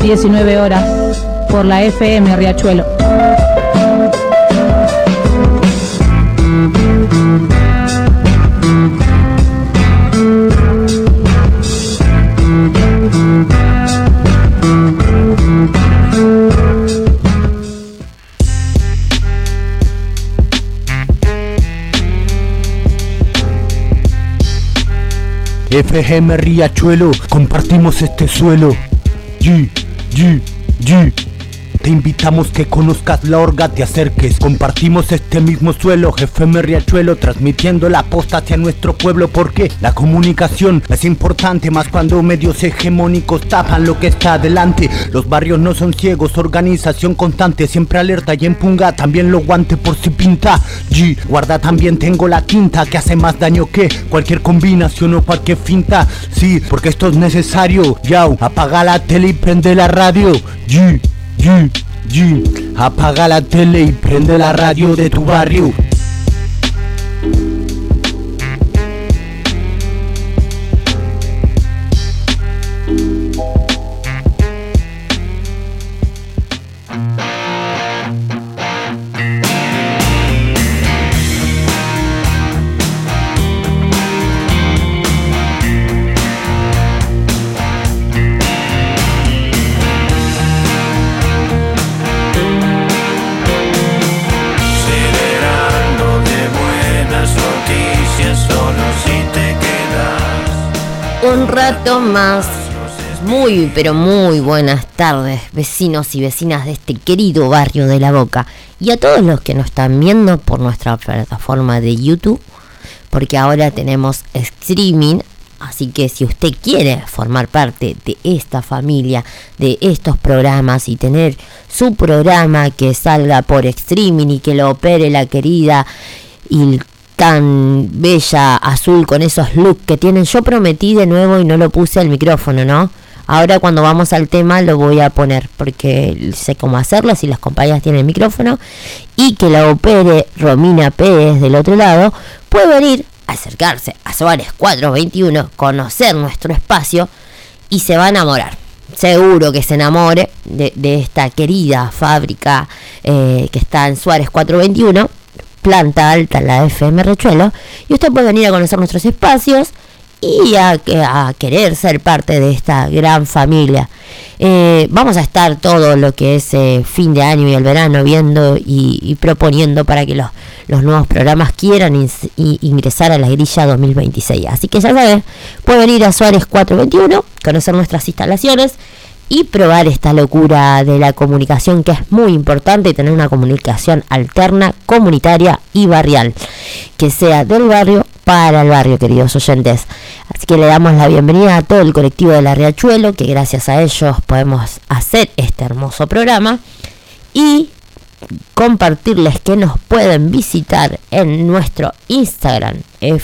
19 horas, por la FM Riachuelo. FM Riachuelo, compartimos este suelo. Te invitamos que conozcas la orga, te acerques. Compartimos este mismo suelo, FM Riachuelo, transmitiendo la posta hacia nuestro pueblo, porque la comunicación es importante, más cuando medios hegemónicos tapan lo que está adelante. Los barrios no son ciegos, organización constante, siempre alerta y empunga, también lo guante por si pinta. Guarda, también tengo la quinta, que hace más daño que cualquier combinación o cualquier finta. Sí, porque esto es necesario. Yao, apaga la tele y prende la radio. Apaga la tele y prende la radio de tu barrio. Un rato más. Muy, pero muy buenas tardes, vecinos y vecinas de este querido barrio de La Boca. Y a todos los que nos están viendo por nuestra plataforma de YouTube, porque ahora tenemos streaming. Así que si usted quiere formar parte de esta familia, de estos programas y tener su programa que salga por streaming y que lo opere la querida y tan bella Azul con esos looks que tienen, yo prometí de nuevo y no lo puse el micrófono, ¿no? Ahora cuando vamos al tema lo voy a poner porque sé cómo hacerlo, si las compañeras tienen el micrófono, y que la opere Romina Pérez del otro lado, puede venir a acercarse a Suárez 421, conocer nuestro espacio y se va a enamorar. Seguro que se enamore de esta querida fábrica que está en Suárez 421, planta alta, la FM Riachuelo, y usted puede venir a conocer nuestros espacios y a querer ser parte de esta gran familia. Vamos a estar todo lo que es fin de año y el verano viendo y proponiendo para que los nuevos programas quieran ingresar a la grilla 2026. Así que ya sabes, puede venir a Suárez 421, conocer nuestras instalaciones y probar esta locura de la comunicación, que es muy importante, tener una comunicación alterna, comunitaria y barrial, que sea del barrio para el barrio, queridos oyentes. Así que le damos la bienvenida a todo el colectivo de la Riachuelo, que gracias a ellos podemos hacer este hermoso programa, y compartirles que nos pueden visitar en nuestro Instagram,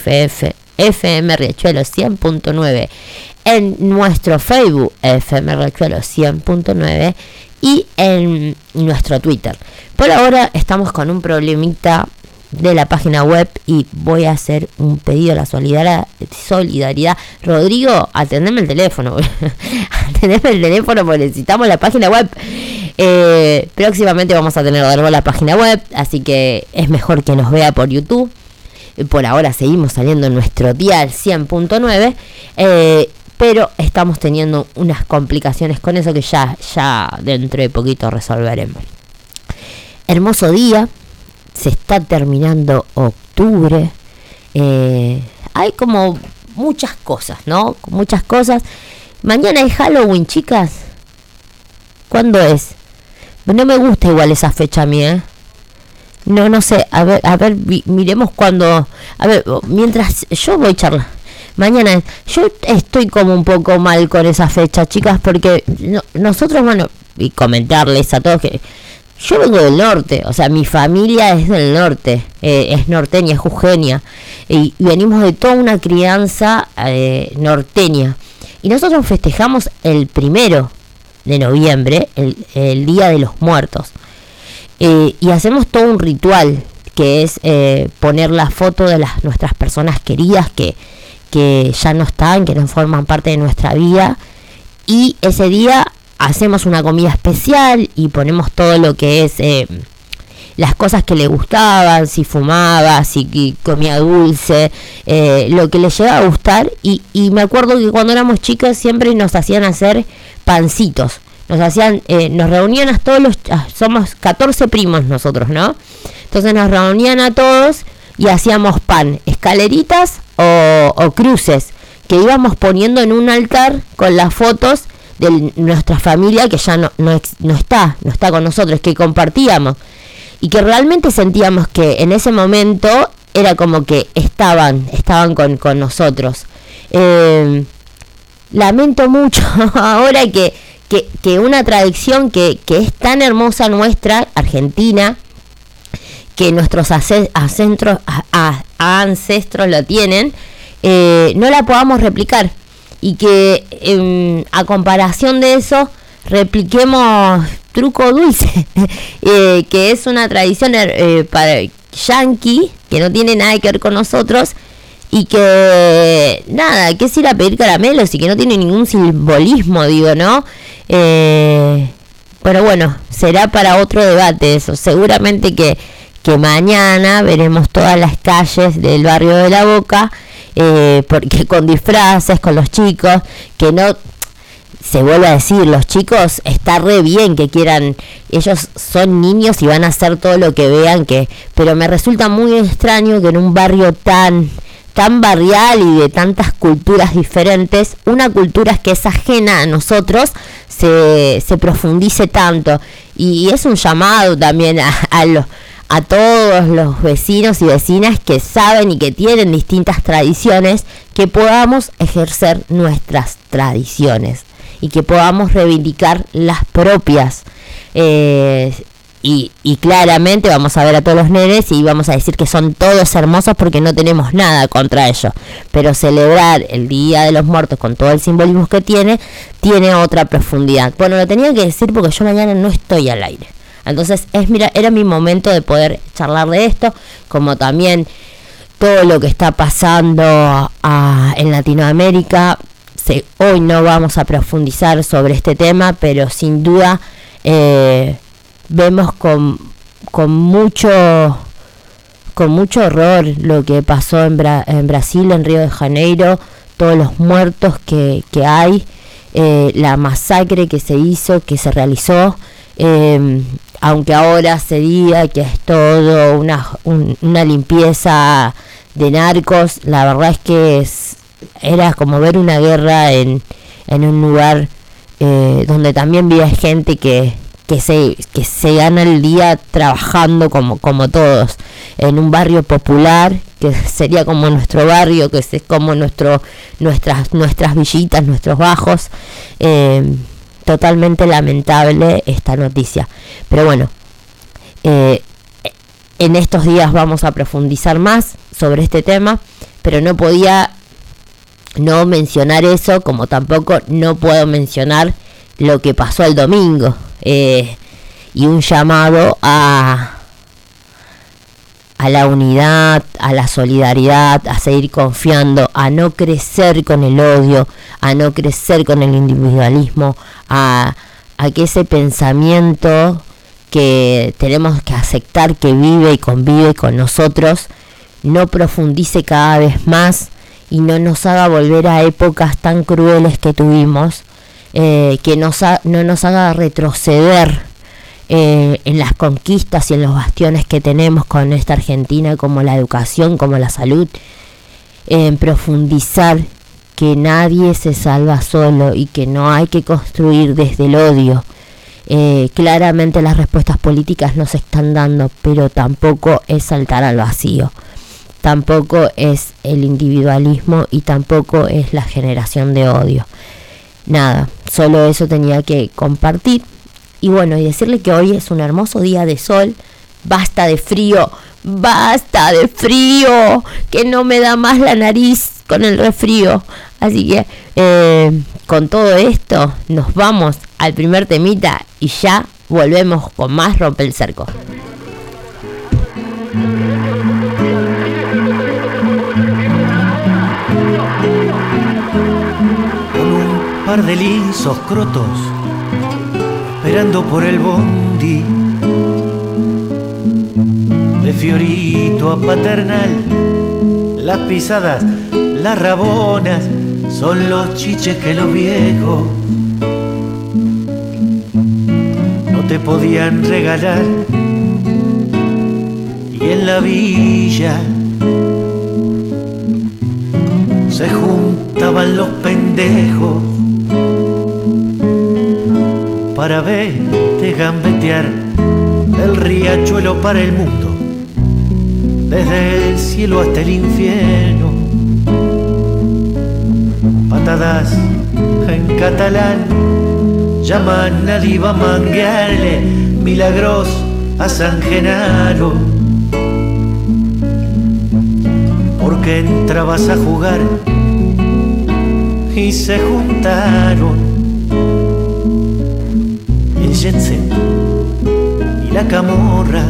FM Riachuelo 100.9, en nuestro Facebook, FM Riachuelo 100.9, y en nuestro Twitter. Por ahora estamos con un problemita de la página web y voy a hacer un pedido a la solidaridad. Rodrigo, atendeme el teléfono. Atendeme el teléfono porque necesitamos la página web. Próximamente vamos a tener de nuevo la página web, así que es mejor que nos vea por YouTube. Por ahora seguimos saliendo en nuestro dial 100.9, pero estamos teniendo unas complicaciones con eso que ya dentro de poquito resolveremos. Hermoso día, se está terminando octubre, hay como muchas cosas, ¿no? Muchas cosas. Mañana es Halloween, chicas. ¿Cuándo es? No me gusta igual esa fecha a mí, No sé, a ver, miremos cuando. A ver, mientras yo voy a charlar. Mañana, yo estoy como un poco mal con esa fecha, chicas, porque nosotros, bueno, y comentarles a todos que yo vengo del norte, o sea, mi familia es del norte, es norteña, es jujeña, y venimos de toda una crianza norteña. Y nosotros festejamos el 1 de noviembre, el Día de los Muertos. Y hacemos todo un ritual que es poner la foto de nuestras personas queridas que ya no están, que no forman parte de nuestra vida, y ese día hacemos una comida especial y ponemos todo lo que es las cosas que le gustaban, si fumaba, si comía dulce, lo que le llegaba a gustar. Y me acuerdo que cuando éramos chicos siempre nos hacían hacer pancitos. Nos reunían a todos somos 14 primos nosotros, ¿no? Entonces nos reunían a todos y hacíamos pan, escaleritas o cruces, que íbamos poniendo en un altar con las fotos de nuestra familia que ya no está con nosotros, que compartíamos. Y que realmente sentíamos que en ese momento era como que estaban con nosotros. Lamento mucho ahora que una tradición que es tan hermosa nuestra, Argentina, que nuestros ancestros lo tienen, no la podamos replicar. Y que a comparación de eso, repliquemos truco dulce, que es una tradición para yanqui, que no tiene nada que ver con nosotros, y que nada, que es ir a pedir caramelos y que no tiene ningún simbolismo, digo, ¿no? Pero bueno, será para otro debate eso. Seguramente que mañana veremos todas las calles del barrio de La Boca, porque con disfraces, con los chicos, que no... Se vuelve a decir, los chicos está re bien que quieran, ellos son niños y van a hacer todo lo que vean, pero me resulta muy extraño que en un barrio tan barrial y de tantas culturas diferentes, una cultura que es ajena a nosotros, se profundice tanto. Y es un llamado también a todos los vecinos y vecinas que saben y que tienen distintas tradiciones, que podamos ejercer nuestras tradiciones y que podamos reivindicar las propias. Y claramente vamos a ver a todos los nenes y vamos a decir que son todos hermosos porque no tenemos nada contra ellos. Pero celebrar el Día de los Muertos con todo el simbolismo que tiene otra profundidad. Bueno, lo tenía que decir porque yo mañana no estoy al aire. Entonces, era mi momento de poder charlar de esto, como también todo lo que está pasando en Latinoamérica. Hoy no vamos a profundizar sobre este tema, pero sin duda vemos con mucho horror lo que pasó en Brasil, en Río de Janeiro, todos los muertos que hay, la masacre que se hizo, que se realizó, aunque ahora se diga que es todo una limpieza de narcos. La verdad es que era como ver una guerra en un lugar donde también vive gente que se gana el día trabajando como todos, en un barrio popular que sería como nuestro barrio, que es como nuestras villitas, nuestros bajos. Totalmente lamentable esta noticia, pero bueno, en estos días vamos a profundizar más sobre este tema, pero no podía no mencionar eso, como tampoco no puedo mencionar lo que pasó el domingo, y un llamado a la unidad, a la solidaridad, a seguir confiando, a no crecer con el odio, a no crecer con el individualismo, a que ese pensamiento que tenemos que aceptar que vive y convive con nosotros no profundice cada vez más y no nos haga volver a épocas tan crueles que tuvimos, que no nos haga retroceder en las conquistas y en los bastiones que tenemos con esta Argentina, como la educación, como la salud, en profundizar que nadie se salva solo y que no hay que construir desde el odio. Claramente las respuestas políticas no se están dando, pero tampoco es saltar al vacío, tampoco es el individualismo y tampoco es la generación de odio. Nada, solo eso tenía que compartir. Y bueno, y decirle que hoy es un hermoso día de sol. Basta de frío, que no me da más la nariz con el resfrío. Así que con todo esto nos vamos al primer temita y ya volvemos con más Rompe el Cerco. Con un par de lisos crotos mirando por el bondi, de Fiorito a Paternal, las pisadas, las rabonas, son los chiches que los viejos no te podían regalar. Y en la villa se juntaban los pendejos para verte gambetear del riachuelo para el mundo, desde el cielo hasta el infierno. Patadas en catalán llaman a Diva a manguearle milagros a San Genaro, porque entrabas a jugar y se juntaron el jet set y la camorra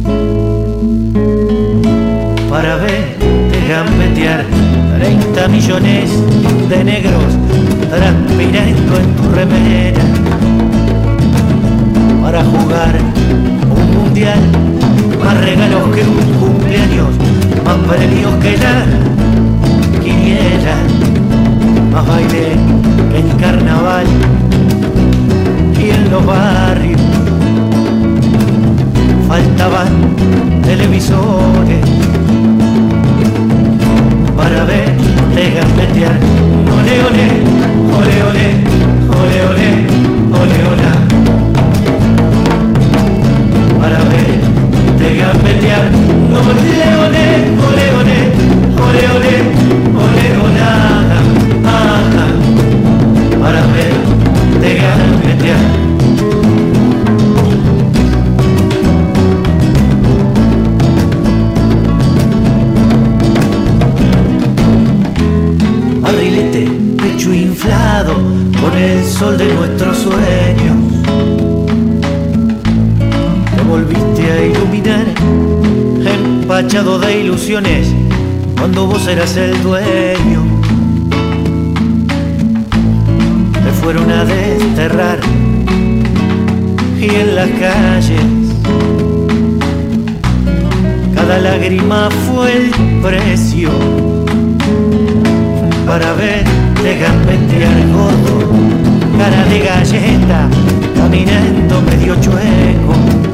para verte gambetear 30 millones de negros transpirando en tu remera, para jugar un mundial, más regalos que un cumpleaños, más premios que la quiniela, más baile que el carnaval y en los barrios faltaban televisores para verte gambetear. Ole, ole, ole, ole, ole, ole, ole, ole, para verte gambetear. Ole, ole, ole, ole, ole, ole, ole, ole, para verte gambetear. Pecho inflado con el sol de nuestros sueños, te volviste a iluminar, empachado de ilusiones, cuando vos eras el dueño. Te fueron a desterrar y en las calles cada lágrima fue el precio para verte gambetear, gordo, cara de galleta, caminando medio chueco,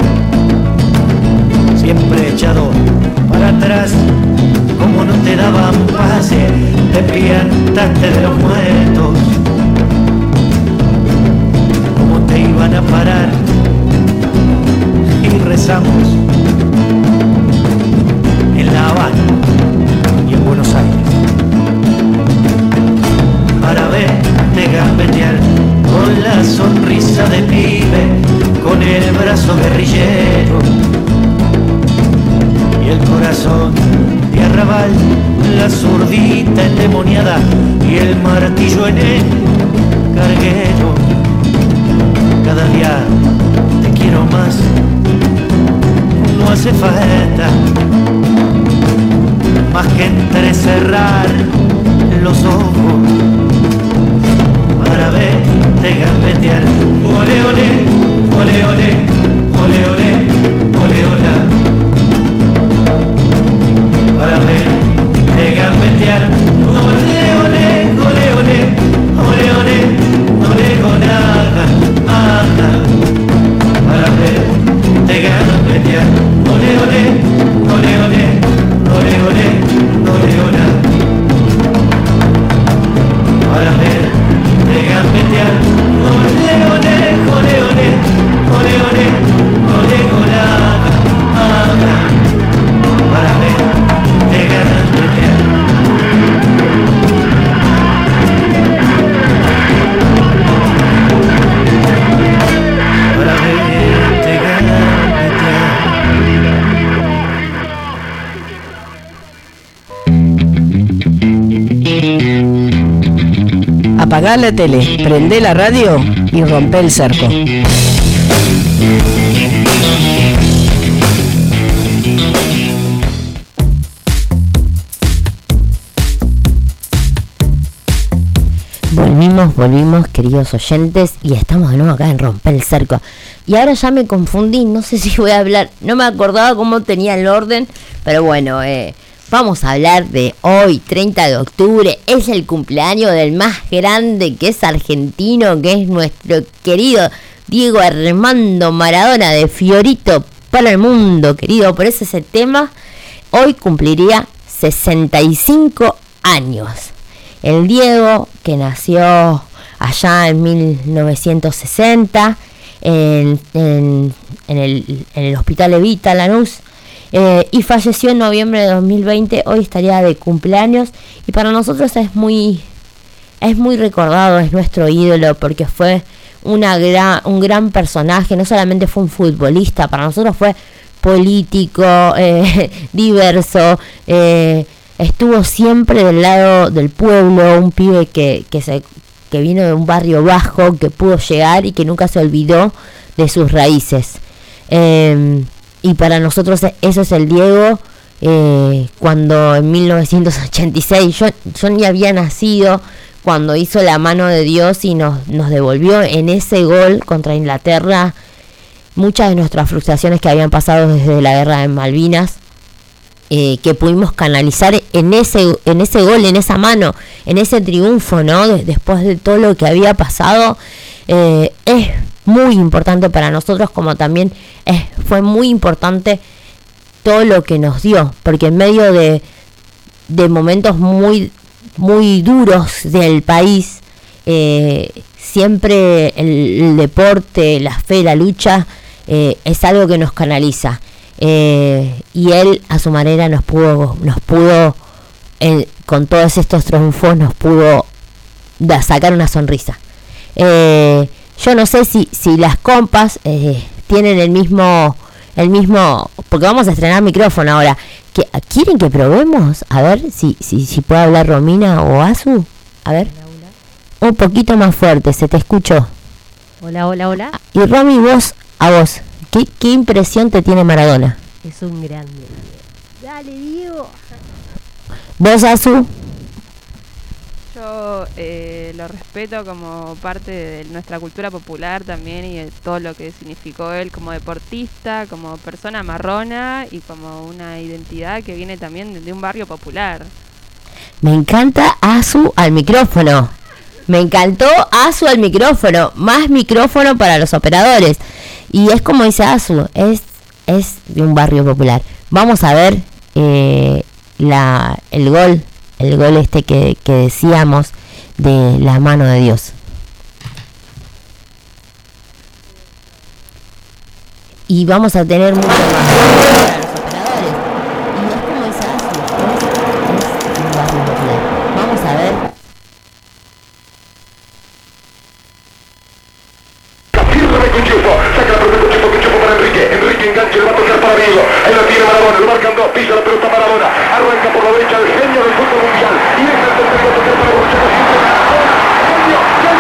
siempre echado para atrás, como no te daban pase, te piantaste de los muertos, como te iban a parar, y rezamos en La Habana y en Buenos Aires para verte gambetear, con la sonrisa de pibe, con el brazo guerrillero y el corazón de arrabal, la zurdita endemoniada y el martillo en el carguero. Cada día te quiero más, no hace falta más que entrecerrar los ojos para verte gambetear. Ole, ole, ole, ole, ole, ole, ole, ole, para verte gambetear. Ole, ole, ole, ole, ole, ole, ole, ole, para verte gambetear. Ole, ole, ole, ole, ole, ole, ole, ole, para verte gambetear. Ole, ole, ole, ole, ole, ole, ole, ole, para verte gambetear. Para verte gambetear. Apagá la tele, prendé la radio y rompé el cerco. Volvimos, queridos oyentes, y estamos de nuevo acá en Romper el Cerco. Y ahora ya me confundí, no sé si voy a hablar, no me acordaba cómo tenía el orden, pero bueno, vamos a hablar de hoy, 30 de octubre, es el cumpleaños del más grande, que es argentino, que es nuestro querido Diego Armando Maradona, de Fiorito para el mundo, querido, por eso ese tema, hoy cumpliría 65 años. El Diego, que nació allá en 1960 en el Hospital Evita Lanús, y falleció en noviembre de 2020, hoy estaría de cumpleaños, y para nosotros es muy recordado, es nuestro ídolo, porque fue un gran personaje, no solamente fue un futbolista, para nosotros fue político, diverso, estuvo siempre del lado del pueblo, un pibe que vino de un barrio bajo, que pudo llegar y que nunca se olvidó de sus raíces. Y para nosotros eso es el Diego. Cuando en 1986 yo ni había nacido, cuando hizo la mano de Dios y nos devolvió en ese gol contra Inglaterra muchas de nuestras frustraciones que habían pasado desde la guerra de Malvinas, que pudimos canalizar en ese gol, en esa mano, en ese triunfo, ¿no? Después de todo lo que había pasado, es muy importante para nosotros, como también fue muy importante todo lo que nos dio, porque en medio de momentos muy duros del país, siempre el deporte, la fe, la lucha, es algo que nos canaliza. Y él a su manera nos pudo con todos estos triunfos nos pudo sacar una sonrisa. Yo no sé si las compas tienen el mismo, porque vamos a estrenar micrófono ahora. ¿Quieren que probemos? A ver si puede hablar Romina o Azu. A ver. Hola. Un poquito más fuerte, se te escuchó. Hola. Y Romy, a vos. ¿Qué impresión te tiene Maradona? Es un grande. Dale, Diego. ¿Vos, Azu? Yo lo respeto como parte de nuestra cultura popular también, y de todo lo que significó él como deportista, como persona marrona y como una identidad que viene también de un barrio popular. Me encanta Azu al micrófono. Me encantó Azu al micrófono. Más micrófono para los operadores. Y es como dice Azu, es de un barrio popular. Vamos a ver el gol que decíamos de la mano de Dios. Y vamos a tener mucho más para los operadores. Y es como dice Azu, es un barrio popular. Vamos a ver. Saca la pelota Cuchufo para Enrique engancha, le va a tocar para Diego, ahí la tiene Maradona, lo marcan dos, pisa la pelota Maradona, arranca por la derecha el genio del fútbol mundial, y deja el tercero a tocar para Borruchaga, genio,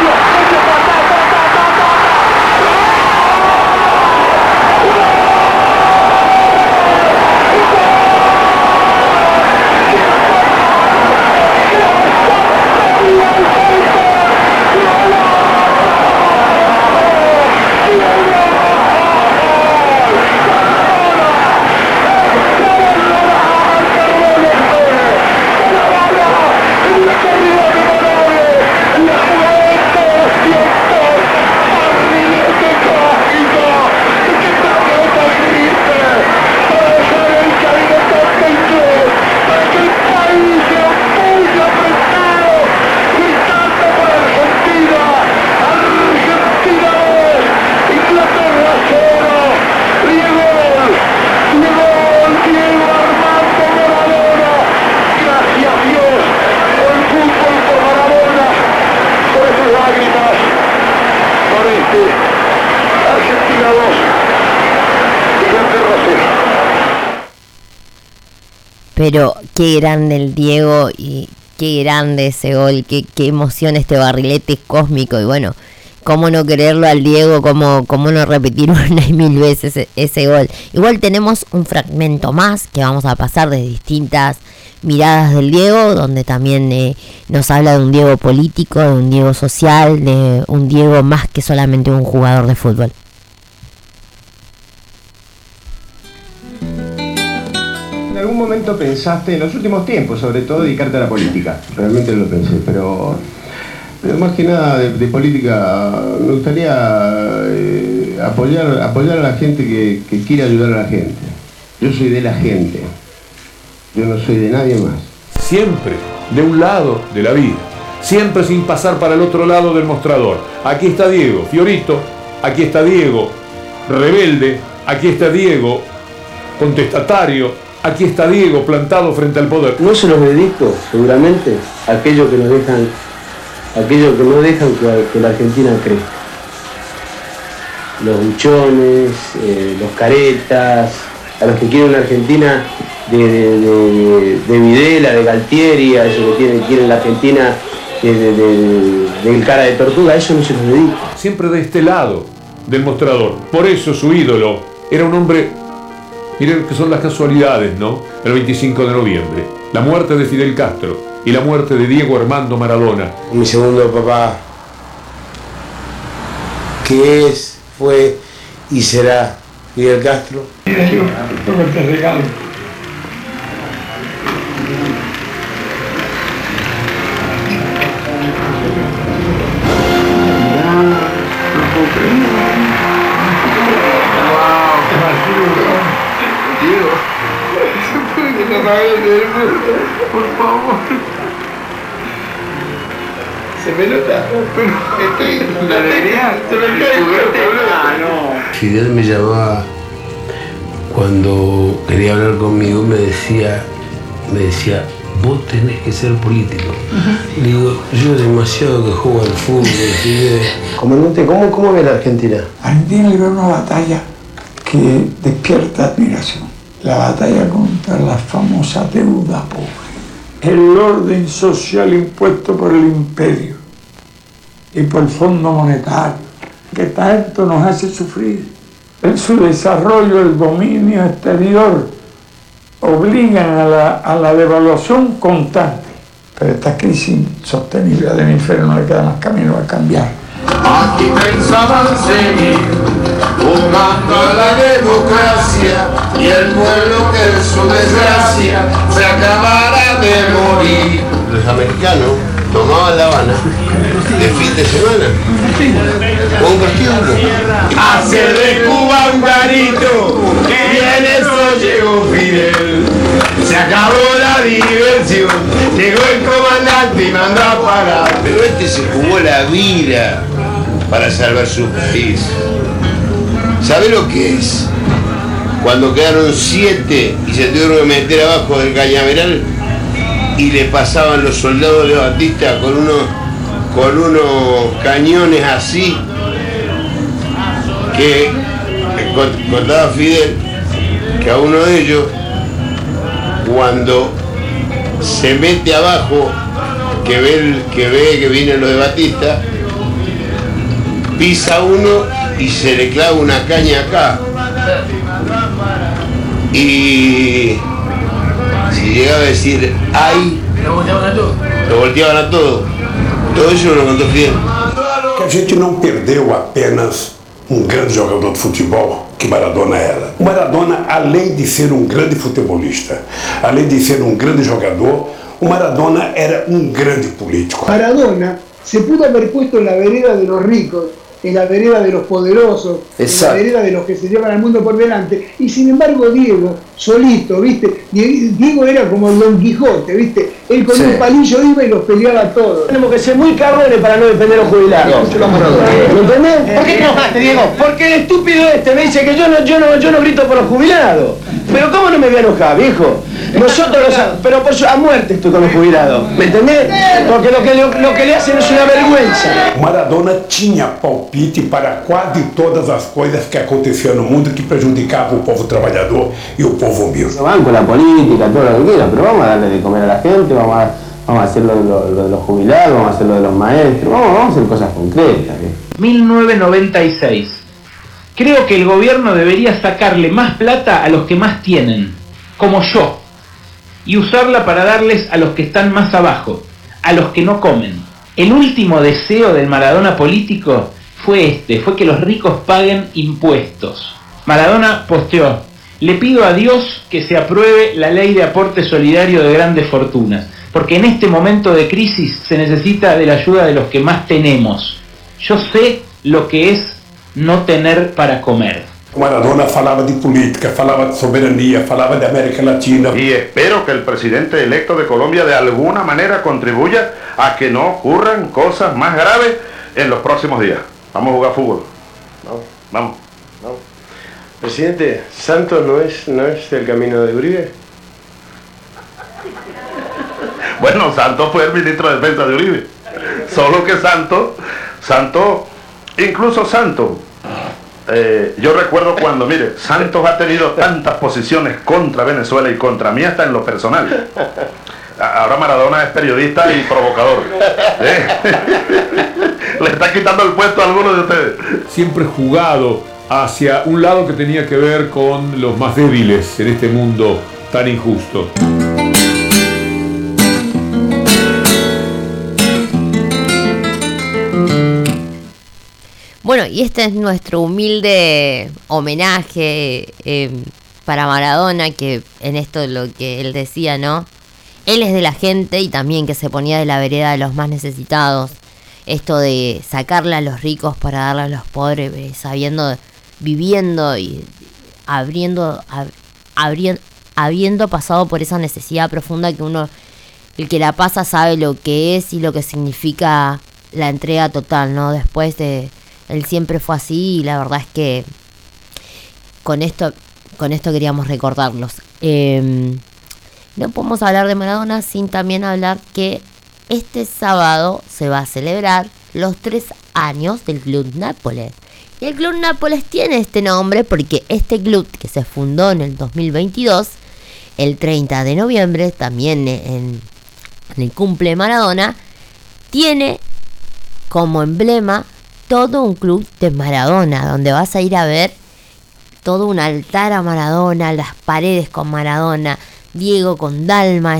Pero qué grande el Diego y qué grande ese gol, qué emoción este barrilete cósmico. Y bueno, cómo no quererlo al Diego, cómo no repetir una y mil veces ese gol. Igual tenemos un fragmento más que vamos a pasar de distintas miradas del Diego, donde también nos habla de un Diego político, de un Diego social, de un Diego más que solamente un jugador de fútbol. ¿En algún momento pensaste, en los últimos tiempos sobre todo, dedicarte a la política? Realmente lo pensé, pero más que nada de política me gustaría apoyar a la gente que quiere ayudar a la gente. Yo soy de la gente, yo no soy de nadie más. Siempre de un lado de la vida, siempre sin pasar para el otro lado del mostrador. Aquí está Diego Fiorito, aquí está Diego rebelde, aquí está Diego contestatario, aquí está Diego plantado frente al poder. No se los dedico, seguramente, a aquellos que no dejan que la Argentina crezca. Los buchones, los caretas, a los que quieren una Argentina de Videla, de Galtieri, a esos que quieren la Argentina del cara de tortuga, a eso no se los dedico. Siempre de este lado del mostrador. Por eso su ídolo era un hombre, miren que son las casualidades, ¿no? El 25 de noviembre, la muerte de Fidel Castro y la muerte de Diego Armando Maradona. Mi segundo papá, que es, fue y será Fidel Castro. Mira, yo te regalo. Por favor. Se me nota. La alegría. Fidel me llamaba cuando quería hablar conmigo, me decía, vos tenés que ser político. Le digo, yo demasiado que juego al fútbol. Comandante, ¿cómo ve la Argentina? Argentina libró una batalla que despierta admiración. La batalla contra la famosa deuda pobre. El orden social impuesto por el imperio y por el Fondo Monetario, que tanto nos hace sufrir. En su desarrollo, el dominio exterior obligan a la devaluación constante. Pero esta crisis insostenible del infierno no le queda más camino a cambiar. Aquí pensaban seguir jugando a la democracia y el pueblo que en su desgracia se acabara de morir. Los americanos tomaban La Habana de fin de semana con un prostíbulo. Hacer de Cuba un garito y en eso llegó Fidel. Se acabó la diversión, llegó el comandante y mandó a parar. Pero este se jugó la vida para salvar su país. ¿Sabe lo que es? Cuando quedaron 7 y se tuvieron que meter abajo del cañaveral y le pasaban los soldados de Batista con unos cañones así, que contaba Fidel que a uno de ellos, cuando se mete abajo, que ve que vienen los de Batista, pisa uno y se le clava una caña acá. Y si llegaba a decir ¡ay!, lo volteaban a todo. Todo eso lo contó Fidel. Que a gente não perdeu apenas grande jogador de futebol, que Maradona era. O Maradona, além de ser grande futebolista, além de ser grande jogador, o Maradona era grande político. Maradona se pudo haber puesto en la vereda de los ricos, en la vereda de los poderosos, exacto, en la vereda de los que se llevan al mundo por delante, y sin embargo Diego, solito, ¿viste? Diego era como el Don Quijote, ¿viste? Él con un palillo iba y los peleaba todos. Tenemos que ser muy cabrones para no defender a los jubilados. ¿Me entendés? ¿Por qué te enojaste, Diego? Porque el estúpido este me dice que yo no grito por los jubilados. Pero ¿cómo no me voy a enojar, viejo? Nosotros pero a muerte estoy con los jubilados, ¿me entendés? Porque lo que le hacen es una vergüenza. Maradona tinha palpite para quase todas as coisas que aconteciam no mundo que prejudicavam o povo trabalhador e o povo humilde. Van con la política, todo lo que quieran, pero vamos a darle de comer a la gente, vamos a hacer lo de los jubilados, vamos a hacer lo de los maestros, vamos a hacer cosas concretas. 1996. Creo que el gobierno debería sacarle más plata a los que más tienen, como yo, y usarla para darles a los que están más abajo, a los que no comen. El último deseo del Maradona político fue que los ricos paguen impuestos. Maradona posteó: le pido a Dios que se apruebe la ley de aporte solidario de grandes fortunas, porque en este momento de crisis se necesita de la ayuda de los que más tenemos. Yo sé lo que es no tener para comer. Maradona falaba de política, falaba de soberanía, falaba de América Latina. Y espero que el presidente electo de Colombia de alguna manera contribuya a que no ocurran cosas más graves en los próximos días. Vamos a jugar fútbol. Vamos. Presidente, ¿Santos no es el camino de Uribe? Bueno, Santos fue el ministro de Defensa de Uribe. Solo que Santos, yo recuerdo cuando, mire, Santos ha tenido tantas posiciones contra Venezuela y contra mí hasta en lo personal. Ahora Maradona es periodista y provocador. Le está quitando el puesto a algunos de ustedes. Siempre jugado hacia un lado que tenía que ver con los más débiles en este mundo tan injusto. Bueno, y este es nuestro humilde homenaje para Maradona, que en esto lo que él decía, ¿no? Él es de la gente y también que se ponía de la vereda de los más necesitados. Esto de sacarle a los ricos para darle a los pobres, viviendo y habiendo pasado por esa necesidad profunda que uno, el que la pasa, sabe lo que es y lo que significa la entrega total, ¿no? Después de... Él siempre fue así y la verdad es que con esto queríamos recordarlos. No podemos hablar de Maradona sin también hablar que este sábado se va a celebrar los 3 años del Club Nápoles. Y el Club Nápoles tiene este nombre porque este club, que se fundó en el 2022, el 30 de noviembre, también en el cumple de Maradona, tiene como emblema todo un club de Maradona, donde vas a ir a ver todo un altar a Maradona, las paredes con Maradona, Diego con Dalma,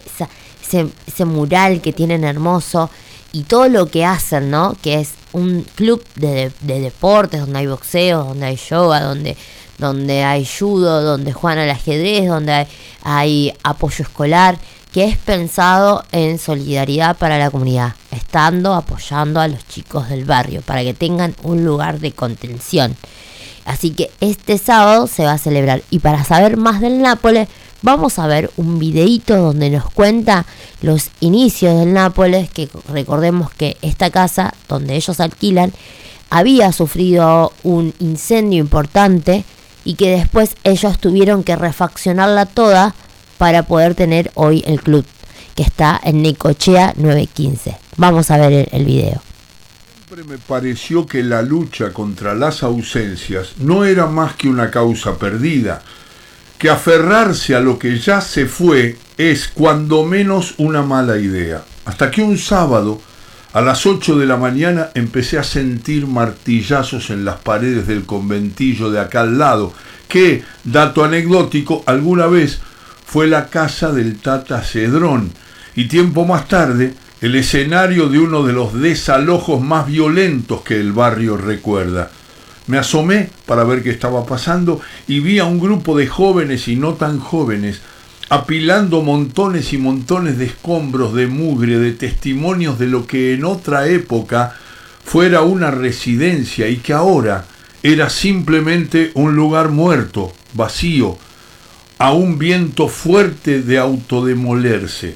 ese mural que tienen hermoso, y todo lo que hacen, ¿no? Que es un club de deportes, donde hay boxeo, donde hay yoga, donde hay judo, donde juegan al ajedrez, donde hay apoyo escolar, que es pensado en solidaridad para la comunidad, apoyando a los chicos del barrio, para que tengan un lugar de contención. Así que este sábado se va a celebrar. Y para saber más del Nápoles, vamos a ver un videíto donde nos cuenta los inicios del Nápoles, que recordemos que esta casa donde ellos alquilan había sufrido un incendio importante y que después ellos tuvieron que refaccionarla toda para poder tener hoy el club, que está en Necochea 915. Vamos a ver el video. Siempre me pareció que la lucha contra las ausencias no era más que una causa perdida, que aferrarse a lo que ya se fue es cuando menos una mala idea. Hasta que un sábado, a las 8 de la mañana, empecé a sentir martillazos en las paredes del conventillo de acá al lado, que, dato anecdótico, alguna vez fue la casa del Tata Cedrón, y tiempo más tarde el escenario de uno de los desalojos más violentos que el barrio recuerda. Me asomé para ver qué estaba pasando y vi a un grupo de jóvenes y no tan jóvenes apilando montones y montones de escombros, de mugre, de testimonios de lo que en otra época fuera una residencia y que ahora era simplemente un lugar muerto, vacío, a un viento fuerte de autodemolerse.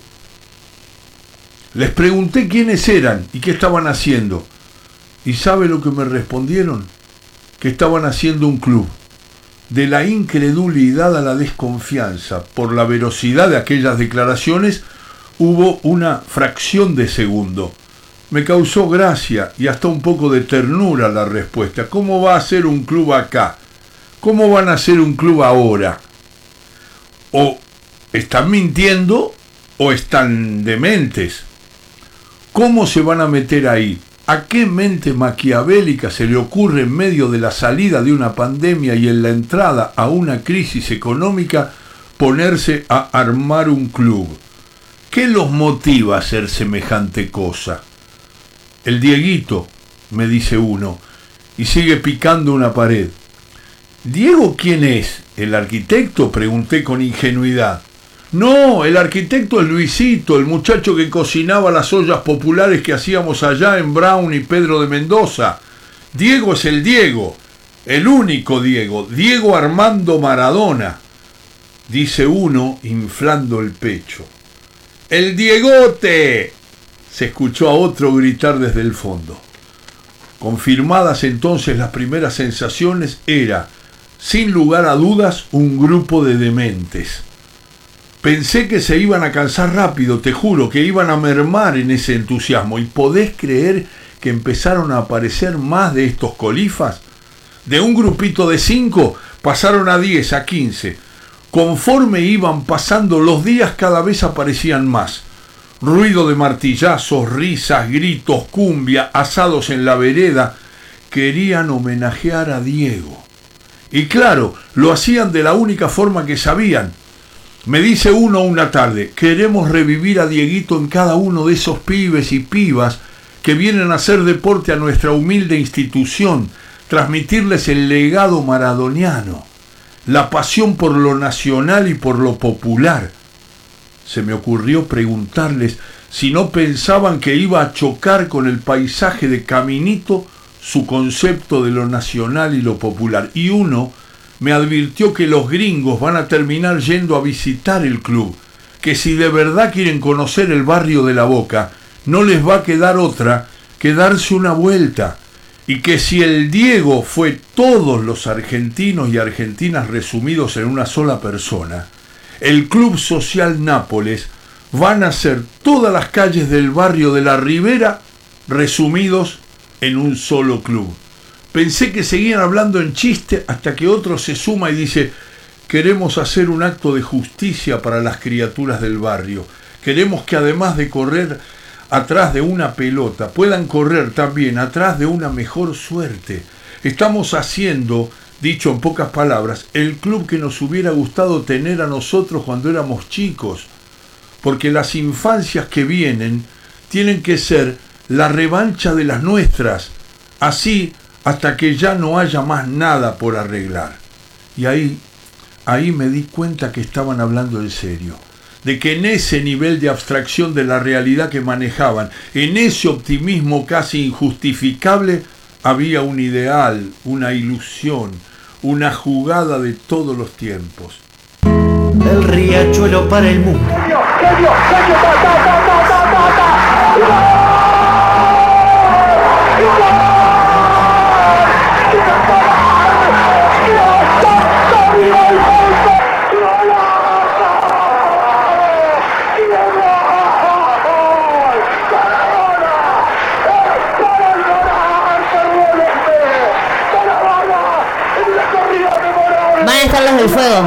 Les pregunté quiénes eran y qué estaban haciendo. ¿Y sabe lo que me respondieron? Que estaban haciendo un club. De la incredulidad a la desconfianza por la veracidad de aquellas declaraciones, hubo una fracción de segundo. Me causó gracia y hasta un poco de ternura la respuesta. ¿Cómo va a ser un club acá? ¿Cómo van a ser un club ahora? O están mintiendo o están dementes. ¿Cómo se van a meter ahí? ¿A qué mente maquiavélica se le ocurre en medio de la salida de una pandemia y en la entrada a una crisis económica ponerse a armar un club? ¿Qué los motiva a hacer semejante cosa? El Dieguito, me dice uno, y sigue picando una pared. ¿Diego quién es? ¿El arquitecto?, pregunté con ingenuidad. No, el arquitecto es Luisito, el muchacho que cocinaba las ollas populares que hacíamos allá en Brown y Pedro de Mendoza. Diego es el Diego, el único Diego, Diego Armando Maradona, dice uno inflando el pecho. ¡El Diegote!, se escuchó a otro gritar desde el fondo. Confirmadas entonces las primeras sensaciones, era, sin lugar a dudas, un grupo de dementes. Pensé que se iban a cansar rápido, te juro, que iban a mermar en ese entusiasmo. ¿Y podés creer que empezaron a aparecer más de estos colifas? De un grupito de 5 pasaron a 10, a 15. Conforme iban pasando los días, cada vez aparecían más. Ruido de martillazos, risas, gritos, cumbia, asados en la vereda. Querían homenajear a Diego. Y claro, lo hacían de la única forma que sabían. Me dice uno una tarde, queremos revivir a Dieguito en cada uno de esos pibes y pibas que vienen a hacer deporte a nuestra humilde institución, transmitirles el legado maradoniano, la pasión por lo nacional y por lo popular. Se me ocurrió preguntarles si no pensaban que iba a chocar con el paisaje de Caminito su concepto de lo nacional y lo popular. Y uno me advirtió que los gringos van a terminar yendo a visitar el club, que si de verdad quieren conocer el barrio de La Boca, no les va a quedar otra que darse una vuelta, y que si el Diego fue todos los argentinos y argentinas resumidos en una sola persona, el Club Social Nápoles van a ser todas las calles del barrio de La Ribera resumidos en un solo club. Pensé que seguían hablando en chiste hasta que otro se suma y dice, queremos hacer un acto de justicia para las criaturas del barrio. Queremos que además de correr atrás de una pelota, puedan correr también atrás de una mejor suerte. Estamos haciendo, dicho en pocas palabras, el club que nos hubiera gustado tener a nosotros cuando éramos chicos. Porque las infancias que vienen tienen que ser la revancha de las nuestras. Así hasta que ya no haya más nada por arreglar. Y ahí me di cuenta que estaban hablando en serio, de que en ese nivel de abstracción de la realidad que manejaban, en ese optimismo casi injustificable, había un ideal, una ilusión, una jugada de todos los tiempos. El riachuelo para el mundo. Van a estar los del fuego.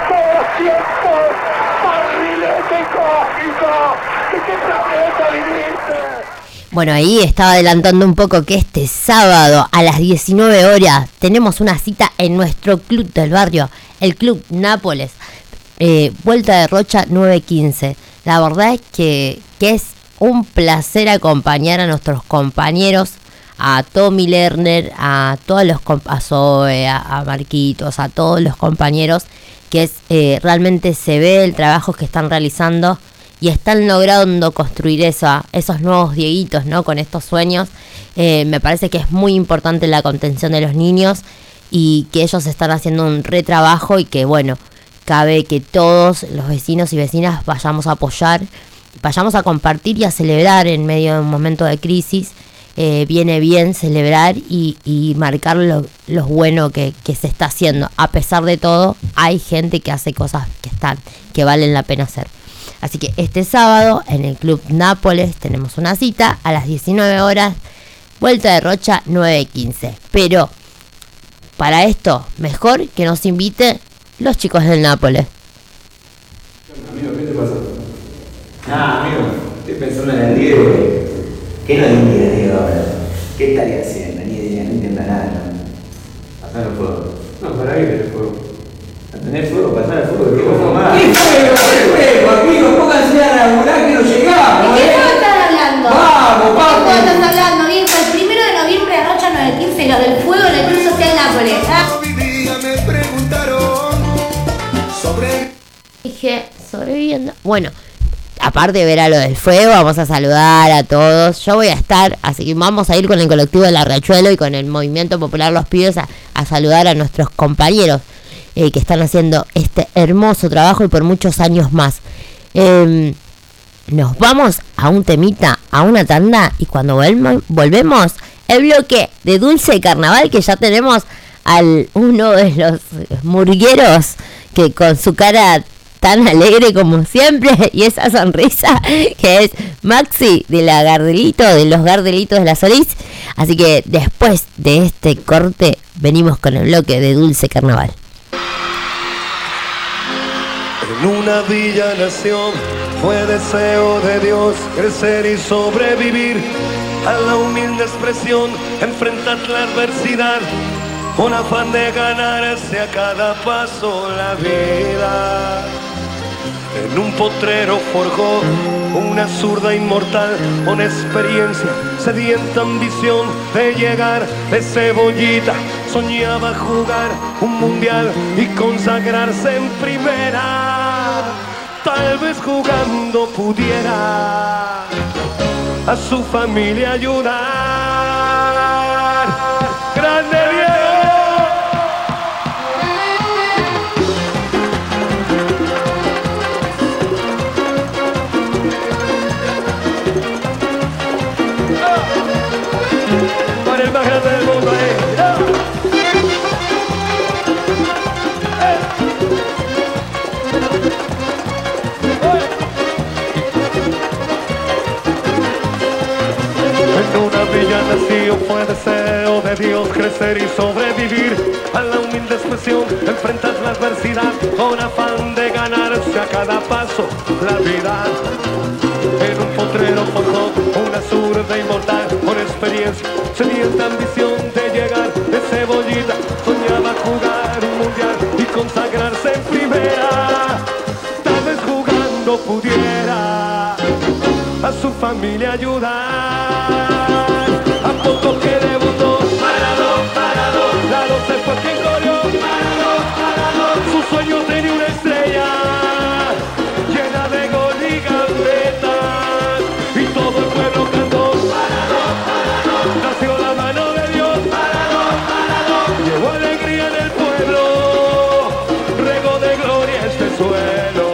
Bueno, ahí estaba adelantando un poco que este sábado a las 19 horas tenemos una cita en nuestro club del barrio, el Club Nápoles, Vuelta de Rocha 915. La verdad es que es un placer acompañar a nuestros compañeros, a Tommy Lerner, a todos los a Zoe, a Marquitos, a todos los compañeros, que realmente se ve el trabajo que están realizando y están logrando construir esos nuevos Dieguitos, ¿no? Con estos sueños. Me parece que es muy importante la contención de los niños y que ellos están haciendo un retrabajo y que, bueno, cabe que todos los vecinos y vecinas vayamos a apoyar, vayamos a compartir y a celebrar en medio de un momento de crisis. Viene bien celebrar y marcar lo bueno que se está haciendo. A pesar de todo, hay gente que hace cosas que valen la pena hacer. Así que este sábado en el Club Nápoles tenemos una cita a las 19 horas, Vuelta de Rocha 915. Pero para esto, mejor que nos inviten los chicos del Nápoles. Amigo, ¿qué te pasa? Amigo, estoy pensando en el Diego. ¿Qué no diría Diego ahora? ¿Qué estaría haciendo? Ni idea, no entiendo nada. Pasar el fuego. No, para ir el fuego. A tener fuego, pasar el fuego, ¿qué vos más? ¿Qué fuego, amigos? Pónganse a laburar que no llegamos. ¿De qué fuego están hablando? Vamos, ¿De qué fuego estás hablando, viejo? El 1 de noviembre arrochan 9:15 lo del fuego en el Club Social Nápoles. Me preguntaron sobre... Dije, sobreviviendo. Bueno, aparte de ver a lo del fuego, vamos a saludar a todos. Yo voy a estar, así que vamos a ir con el colectivo de la Riachuelo y con el Movimiento Popular Los Pibes a saludar a nuestros compañeros que están haciendo este hermoso trabajo y por muchos años más. Nos vamos a un temita, a una tanda, y cuando volvemos, el bloque de Dulce Carnaval, que ya tenemos al uno de los murgueros que con su cara tan alegre como siempre y esa sonrisa que es Maxi de los Gardelitos de la Solís. Así que después de este corte venimos con el bloque de Dulce Carnaval. En una villa nación fue deseo de Dios crecer y sobrevivir a la humilde expresión, enfrentar la adversidad con afán de ganarse a cada paso la vida. En un potrero forjó una zurda inmortal con experiencia, sedienta ambición de llegar de cebollita. Soñaba jugar un mundial y consagrarse en primera. Tal vez jugando pudiera a su familia ayudar. ¡Grande Diego! El más grande del mundo, En una villa nació, fue deseo de Dios crecer y sobrevivir a la humilde expresión, enfrentar la adversidad con afán de ganarse a cada paso la vida. En un potrero forjó una zurda inmortal con experiencia, sedienta ambición de llegar de cebollita. Soñaba jugar un mundial y consagrarse en primera. Tal vez jugando pudiera a su familia ayudar. A poco que debutó, parado, la 12 fue quien corrió, parado, su sueño tenía una estrella llena de gol y gambetas, y todo el pueblo cantó, parado, nació la mano de Dios, parado, llevó alegría en el pueblo, regó de gloria este suelo.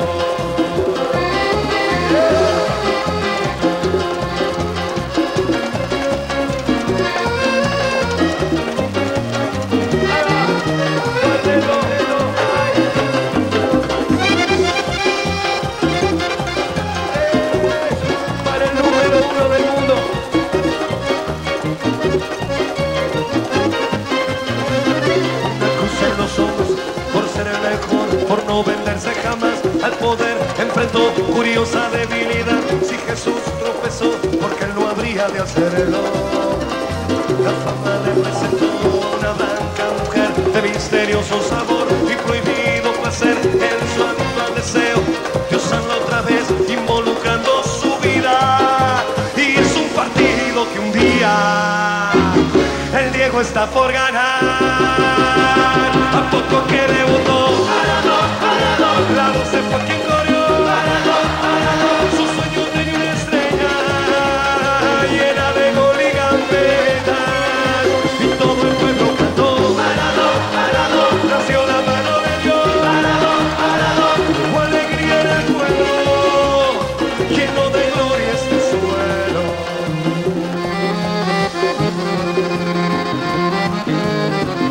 Por no venderse jamás al poder, enfrentó curiosa debilidad. Si Jesús tropezó, porque él no habría de hacerlo. La fama le presentó una blanca mujer de misterioso sabor y prohibido placer en su actual deseo. Dios anda otra vez involucrando su vida, y es un partido que un día el Diego está por ganar. A poco que debutó, la 12 fue quien corrió, su sueño tenía una estrella llena de gol y gambetas, y todo el pueblo cantó, nació la mano de Dios, hubo alegría en el pueblo, lleno de gloria este suelo.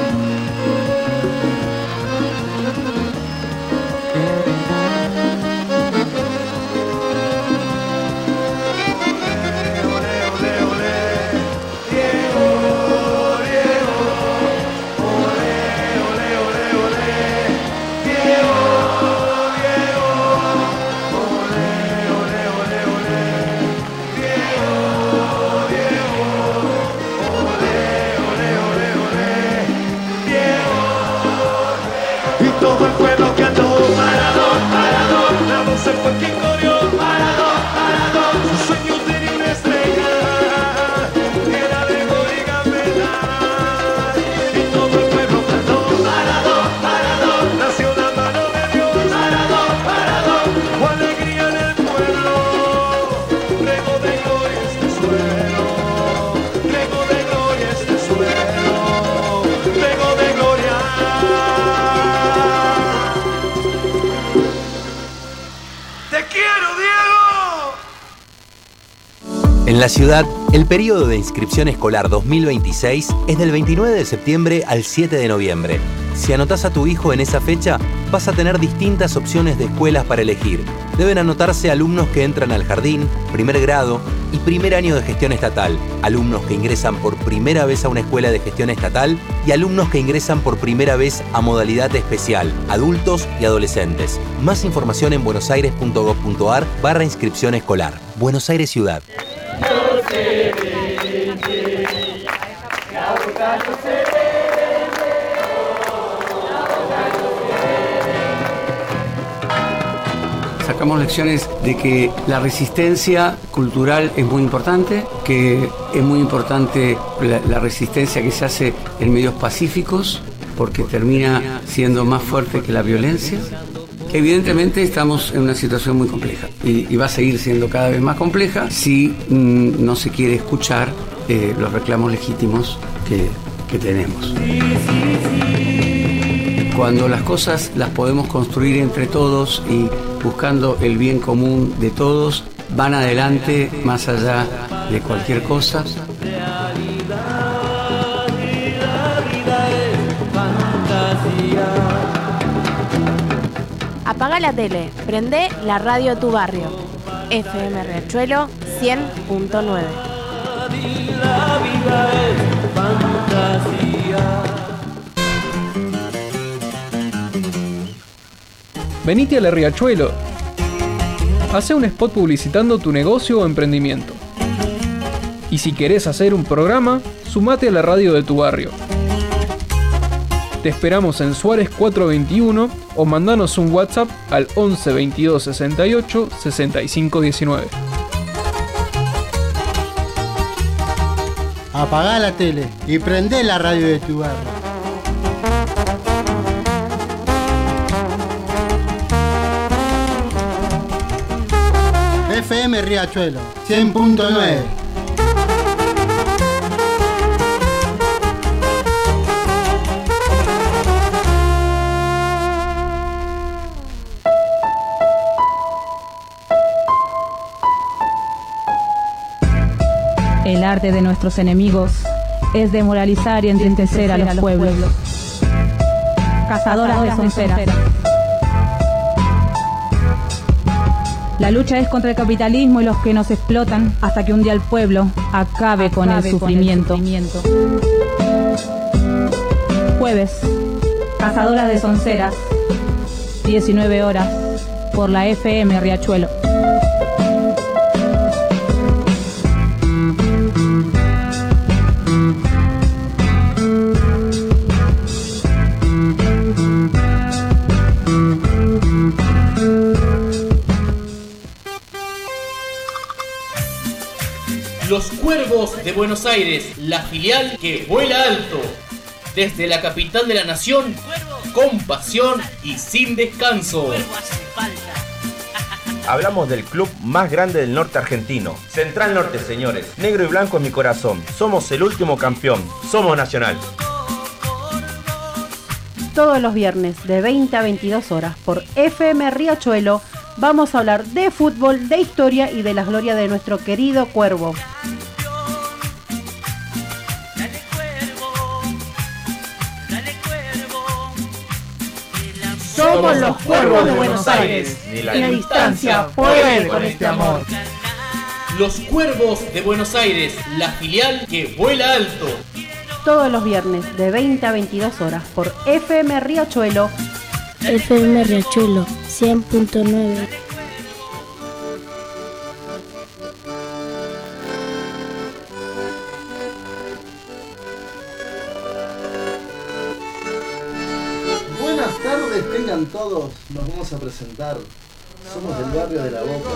todo el pueblo cantó. Maradona, la voz se fue quien corrió. Maradona, su sueño tenía una estrella, era de gol y gambeta. Y todo el pueblo cantó. Maradona, nació la mano de Dios. Maradona, o alegría en el pueblo. Rego de gloria este suelo, rego de gloria este suelo, rego de gloria. ¡Te quiero, Diego! En la ciudad, el periodo de inscripción escolar 2026 es del 29 de septiembre al 7 de noviembre. Si anotás a tu hijo en esa fecha, vas a tener distintas opciones de escuelas para elegir. Deben anotarse alumnos que entran al jardín, primer grado y primer año de gestión estatal, alumnos que ingresan por primera vez a una escuela de gestión estatal y alumnos que ingresan por primera vez a modalidad especial, adultos y adolescentes. Más información en buenosaires.gov.ar/inscripción escolar. Buenos Aires Ciudad. Sacamos lecciones de que la resistencia cultural es muy importante, que es muy importante la resistencia que se hace en medios pacíficos, porque termina siendo más fuerte que la violencia. Evidentemente estamos en una situación muy compleja y va a seguir siendo cada vez más compleja si no se quiere escuchar los reclamos legítimos que tenemos. Cuando las cosas las podemos construir entre todos y buscando el bien común de todos, van adelante más allá de cualquier cosa. Apaga la tele, prende la radio de tu barrio. FM Riachuelo 100.9. Venite a la Riachuelo. Hacé un spot publicitando tu negocio o emprendimiento. Y si querés hacer un programa, sumate a la radio de tu barrio. Te esperamos en Suárez 421 o mandanos un WhatsApp al 11 22 68 65 19. Apagá la tele y prendé la radio de tu barrio. FM Riachuelo 100.9. El arte de nuestros enemigos es demoralizar y entristecer a los pueblos. Cazadoras de sonceras. La lucha es contra el capitalismo y los que nos explotan hasta que un día el pueblo acabe con el sufrimiento. Jueves, Cazadoras de sonceras, 19 horas, por la FM Riachuelo. Los Cuervos de Buenos Aires, la filial que vuela alto. Desde la capital de la nación, con pasión y sin descanso. Hablamos del club más grande del norte argentino. Central Norte, señores. Negro y blanco en mi corazón. Somos el último campeón. Somos Nacional. Todos los viernes de 20 a 22 horas por FM Riachuelo vamos a hablar de fútbol, de historia y de las glorias de nuestro querido Cuervo. Somos los Cuervos de Buenos Aires. Ni la distancia puede con este amor. Los Cuervos de Buenos Aires, la filial que vuela alto. Todos los viernes de 20 a 22 horas por FM Riachuelo. FM Riachuelo 100.9. Buenas tardes tardes tengan todos, nos vamos a presentar. Somos del barrio de La Boca.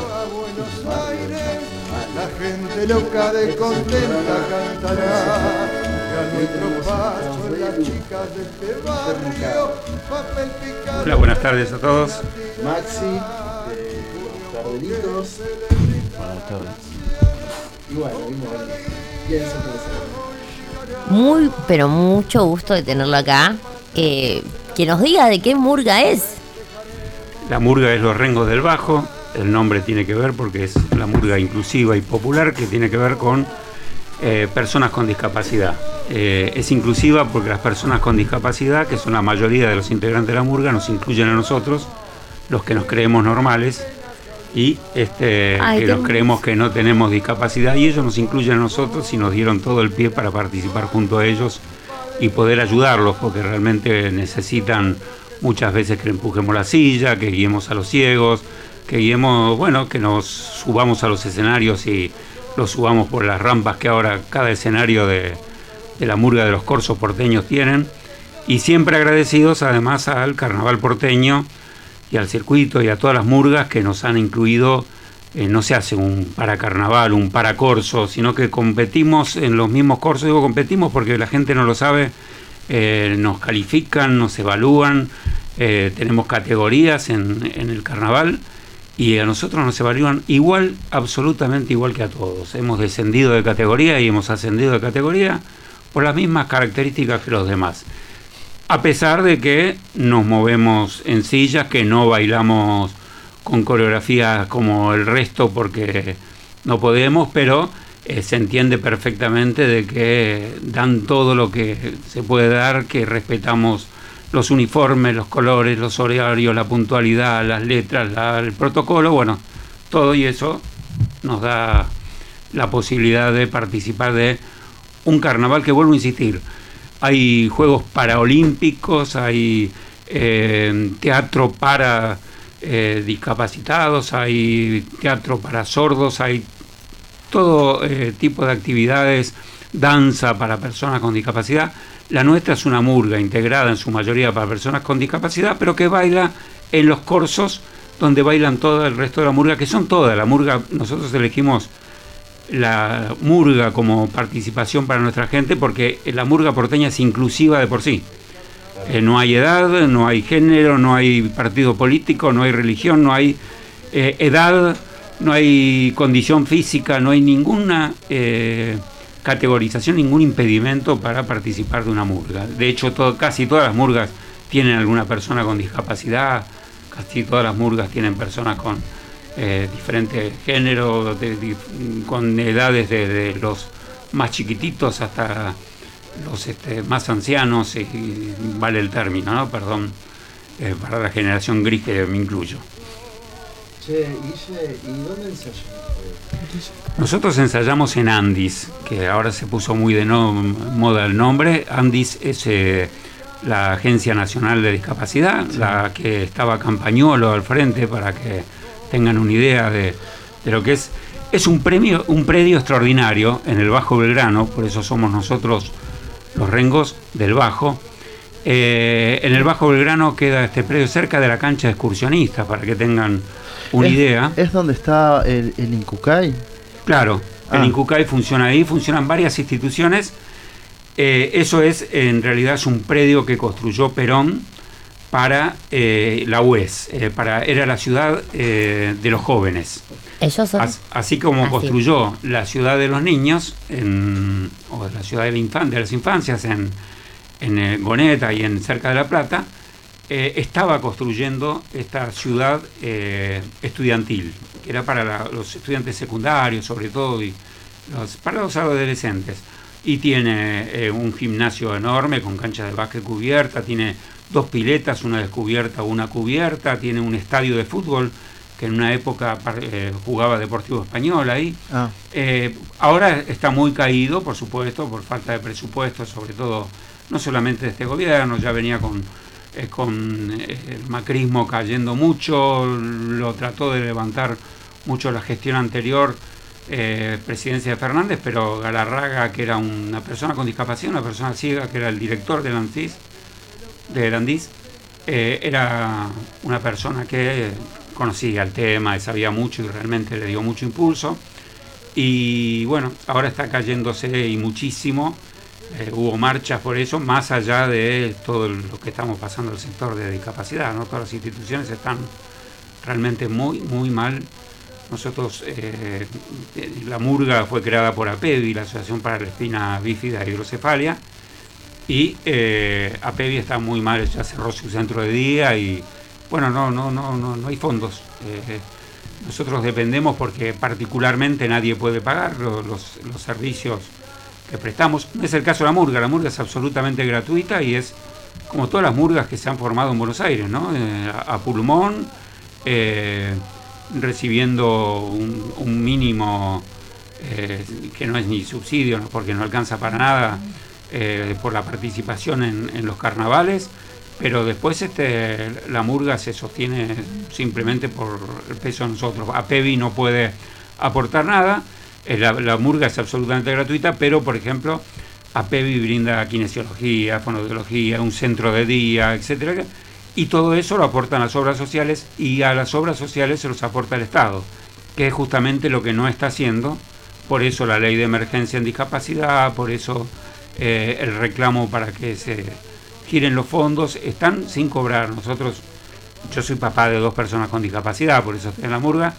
La gente loca de contenta cantará. A nuestro paso las chicas de este barrio. Papel picado. Hola, buenas tardes a todos. Maxi, de Cardelitos. Buenas tardes. Y bueno, ¿quién se presenta? Muy, pero mucho gusto de tenerlo acá. Que nos diga de qué murga es. La murga es Los Rengos del Bajo. El nombre tiene que ver porque es la murga inclusiva y popular que tiene que ver con personas con discapacidad. Es inclusiva porque las personas con discapacidad, que son la mayoría de los integrantes de la murga, nos incluyen a nosotros, los que nos creemos normales y nos creemos que no tenemos discapacidad, y ellos nos incluyen a nosotros y nos dieron todo el pie para participar junto a ellos y poder ayudarlos, porque realmente necesitan muchas veces que empujemos la silla, que guiemos a los ciegos, que guiemos, que nos subamos a los escenarios y los subamos por las rampas que ahora cada escenario de la murga de los corsos porteños tienen, y siempre agradecidos además al carnaval porteño y al circuito y a todas las murgas que nos han incluido. No se hace un para carnaval, un para corso, sino que competimos en los mismos corsos. Digo competimos porque la gente no lo sabe, nos califican, nos evalúan, tenemos categorías en el carnaval y a nosotros nos evalúan igual, absolutamente igual que a todos. Hemos descendido de categoría y hemos ascendido de categoría por las mismas características que los demás. A pesar de que nos movemos en sillas, que no bailamos con coreografías como el resto porque no podemos, pero se entiende perfectamente de que dan todo lo que se puede dar, que respetamos los uniformes, los colores, los horarios, la puntualidad, las letras, el protocolo, todo, y eso nos da la posibilidad de participar de un carnaval que, vuelvo a insistir, hay juegos paraolímpicos, hay teatro para discapacitados, hay teatro para sordos, hay todo tipo de actividades, danza para personas con discapacidad. La nuestra es una murga integrada en su mayoría para personas con discapacidad, pero que baila en los corsos donde bailan todo el resto de la murga, que son todas. La murga, nosotros elegimos la murga como participación para nuestra gente porque la murga porteña es inclusiva de por sí. No hay edad, no hay género, no hay partido político, no hay religión, no hay edad, no hay condición física, no hay ninguna categorización, ningún impedimento para participar de una murga. De hecho, casi todas las murgas tienen alguna persona con discapacidad, casi todas las murgas tienen personas con diferentes géneros, con edades de los más chiquititos hasta los más ancianos, y vale el término, ¿no? Perdón, para la generación gris que me incluyo. Che, Guille, ¿y dónde ensayan? Nosotros ensayamos en Andis, que ahora se puso muy de moda el nombre. Andis es la Agencia Nacional de Discapacidad, sí, la que estaba Campañolo al frente, para que tengan una idea de lo que es. Es un predio extraordinario en el Bajo Belgrano, por eso somos nosotros Los Rengos del Bajo. En el Bajo Belgrano queda este predio cerca de la cancha de excursionistas, para que tengan una idea. ¿Es donde está el Incucay? Claro, el Incucay funciona ahí, funcionan varias instituciones. Eso en realidad es un predio que construyó Perón para la UES, era la ciudad de los jóvenes. Ellos son así como construyó la ciudad de los niños, o la ciudad de las infancias en Goneta y cerca de La Plata, estaba construyendo esta ciudad estudiantil, que era para los estudiantes secundarios sobre todo, y para los adolescentes. Y tiene un gimnasio enorme con cancha de básquet cubierta, tiene 2 piletas, una descubierta, una cubierta, tiene un estadio de fútbol que en una época jugaba Deportivo Español ahí. Ahora está muy caído, por supuesto, por falta de presupuesto, sobre todo, no solamente de este gobierno, ya venía con el macrismo cayendo mucho, lo trató de levantar mucho la gestión anterior, presidencia de Fernández, pero Galarraga, que era una persona con discapacidad, una persona ciega, que era el director del Andis, era una persona que conocía el tema, sabía mucho y realmente le dio mucho impulso. Y bueno, ahora está cayéndose y muchísimo. Hubo marchas por eso, más allá de todo lo que estamos pasando en el sector de discapacidad, ¿no? Todas las instituciones están realmente muy, muy mal. Nosotros, la murga fue creada por APEVI, la Asociación para la Espina Bífida e Hidrocefalia, y APEVI está muy mal, ya cerró su centro de día y bueno, no hay fondos. Nosotros dependemos porque particularmente nadie puede pagar los servicios que prestamos. No es el caso de la murga es absolutamente gratuita y es como todas las murgas que se han formado en Buenos Aires, ¿no? A pulmón, recibiendo un mínimo que no es ni subsidio, ¿no? Porque no alcanza para nada por la participación en los carnavales, pero después la murga se sostiene simplemente por el peso de nosotros. APEVI no puede aportar nada. La murga es absolutamente gratuita, pero por ejemplo APEVI brinda kinesiología, fonoaudiología, un centro de día, etcétera, y todo eso lo aportan las obras sociales, y a las obras sociales se los aporta el Estado, que es justamente lo que no está haciendo. Por eso la ley de emergencia en discapacidad, por eso el reclamo para que se giren los fondos, están sin cobrar. Yo soy papá de 2 personas con discapacidad, por eso estoy en la murga,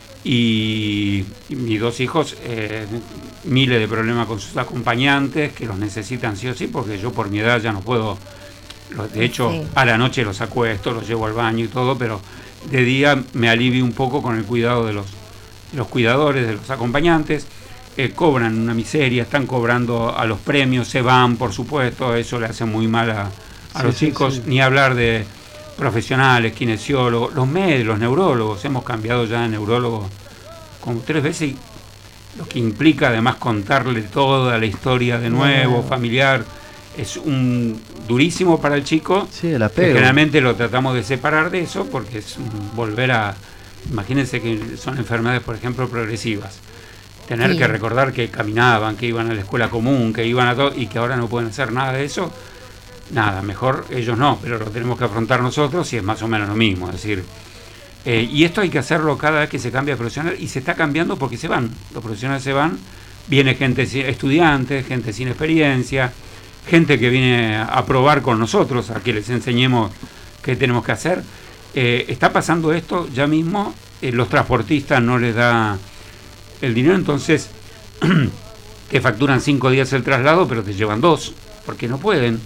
y mis 2 hijos, miles de problemas con sus acompañantes, que los necesitan sí o sí, porque yo por mi edad ya no puedo. De hecho, sí, a la noche los acuesto, los llevo al baño y todo, pero de día me alivio un poco con el cuidado de los cuidadores, de los acompañantes. Cobran una miseria, están cobrando a los premios, se van, por supuesto, eso le hace muy mal a los chicos, ni hablar de profesionales, kinesiólogos, los médicos, los neurólogos. Hemos cambiado ya de neurólogo como 3 veces, y lo que implica además contarle toda la historia de nuevo, familiar, es durísimo para el chico. Sí, el apego. Generalmente lo tratamos de separar de eso porque es volver a... Imagínense que son enfermedades, por ejemplo, progresivas. Tener que recordar que caminaban, que iban a la escuela común, que iban a todo, y que ahora no pueden hacer nada de eso. Nada, mejor ellos no, pero lo tenemos que afrontar nosotros y es más o menos lo mismo. Es decir, y esto hay que hacerlo cada vez que se cambia de profesional, y se está cambiando porque se van. Los profesionales se van, viene gente, estudiantes, gente sin experiencia, gente que viene a probar con nosotros, a que les enseñemos qué tenemos que hacer. Está pasando esto ya mismo, los transportistas no les da el dinero, entonces que facturan 5 días el traslado, pero te llevan 2, porque no pueden.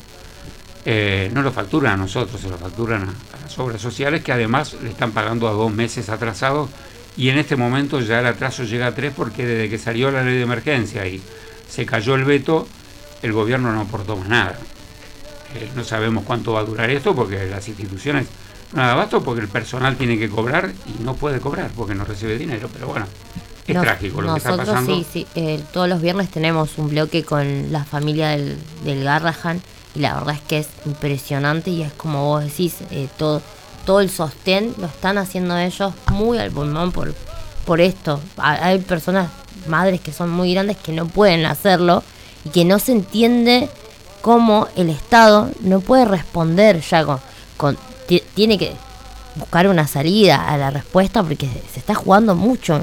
No lo facturan a nosotros, se lo facturan a las obras sociales, que además le están pagando a 2 meses atrasados, y en este momento ya el atraso llega a 3, porque desde que salió la ley de emergencia y se cayó el veto, el gobierno no aportó más nada. No sabemos cuánto va a durar esto, porque las instituciones no dan abasto, porque el personal tiene que cobrar y no puede cobrar porque no recibe dinero, pero bueno, es trágico lo que está pasando. Nosotros sí, todos los viernes tenemos un bloque con la familia del Garrahan, y la verdad es que es impresionante, y es como vos decís, todo el sostén lo están haciendo ellos muy al pulmón por esto. Hay personas, madres que son muy grandes, que no pueden hacerlo, y que no se entiende cómo el Estado no puede responder ya tiene que buscar una salida a la respuesta, porque se está jugando mucho.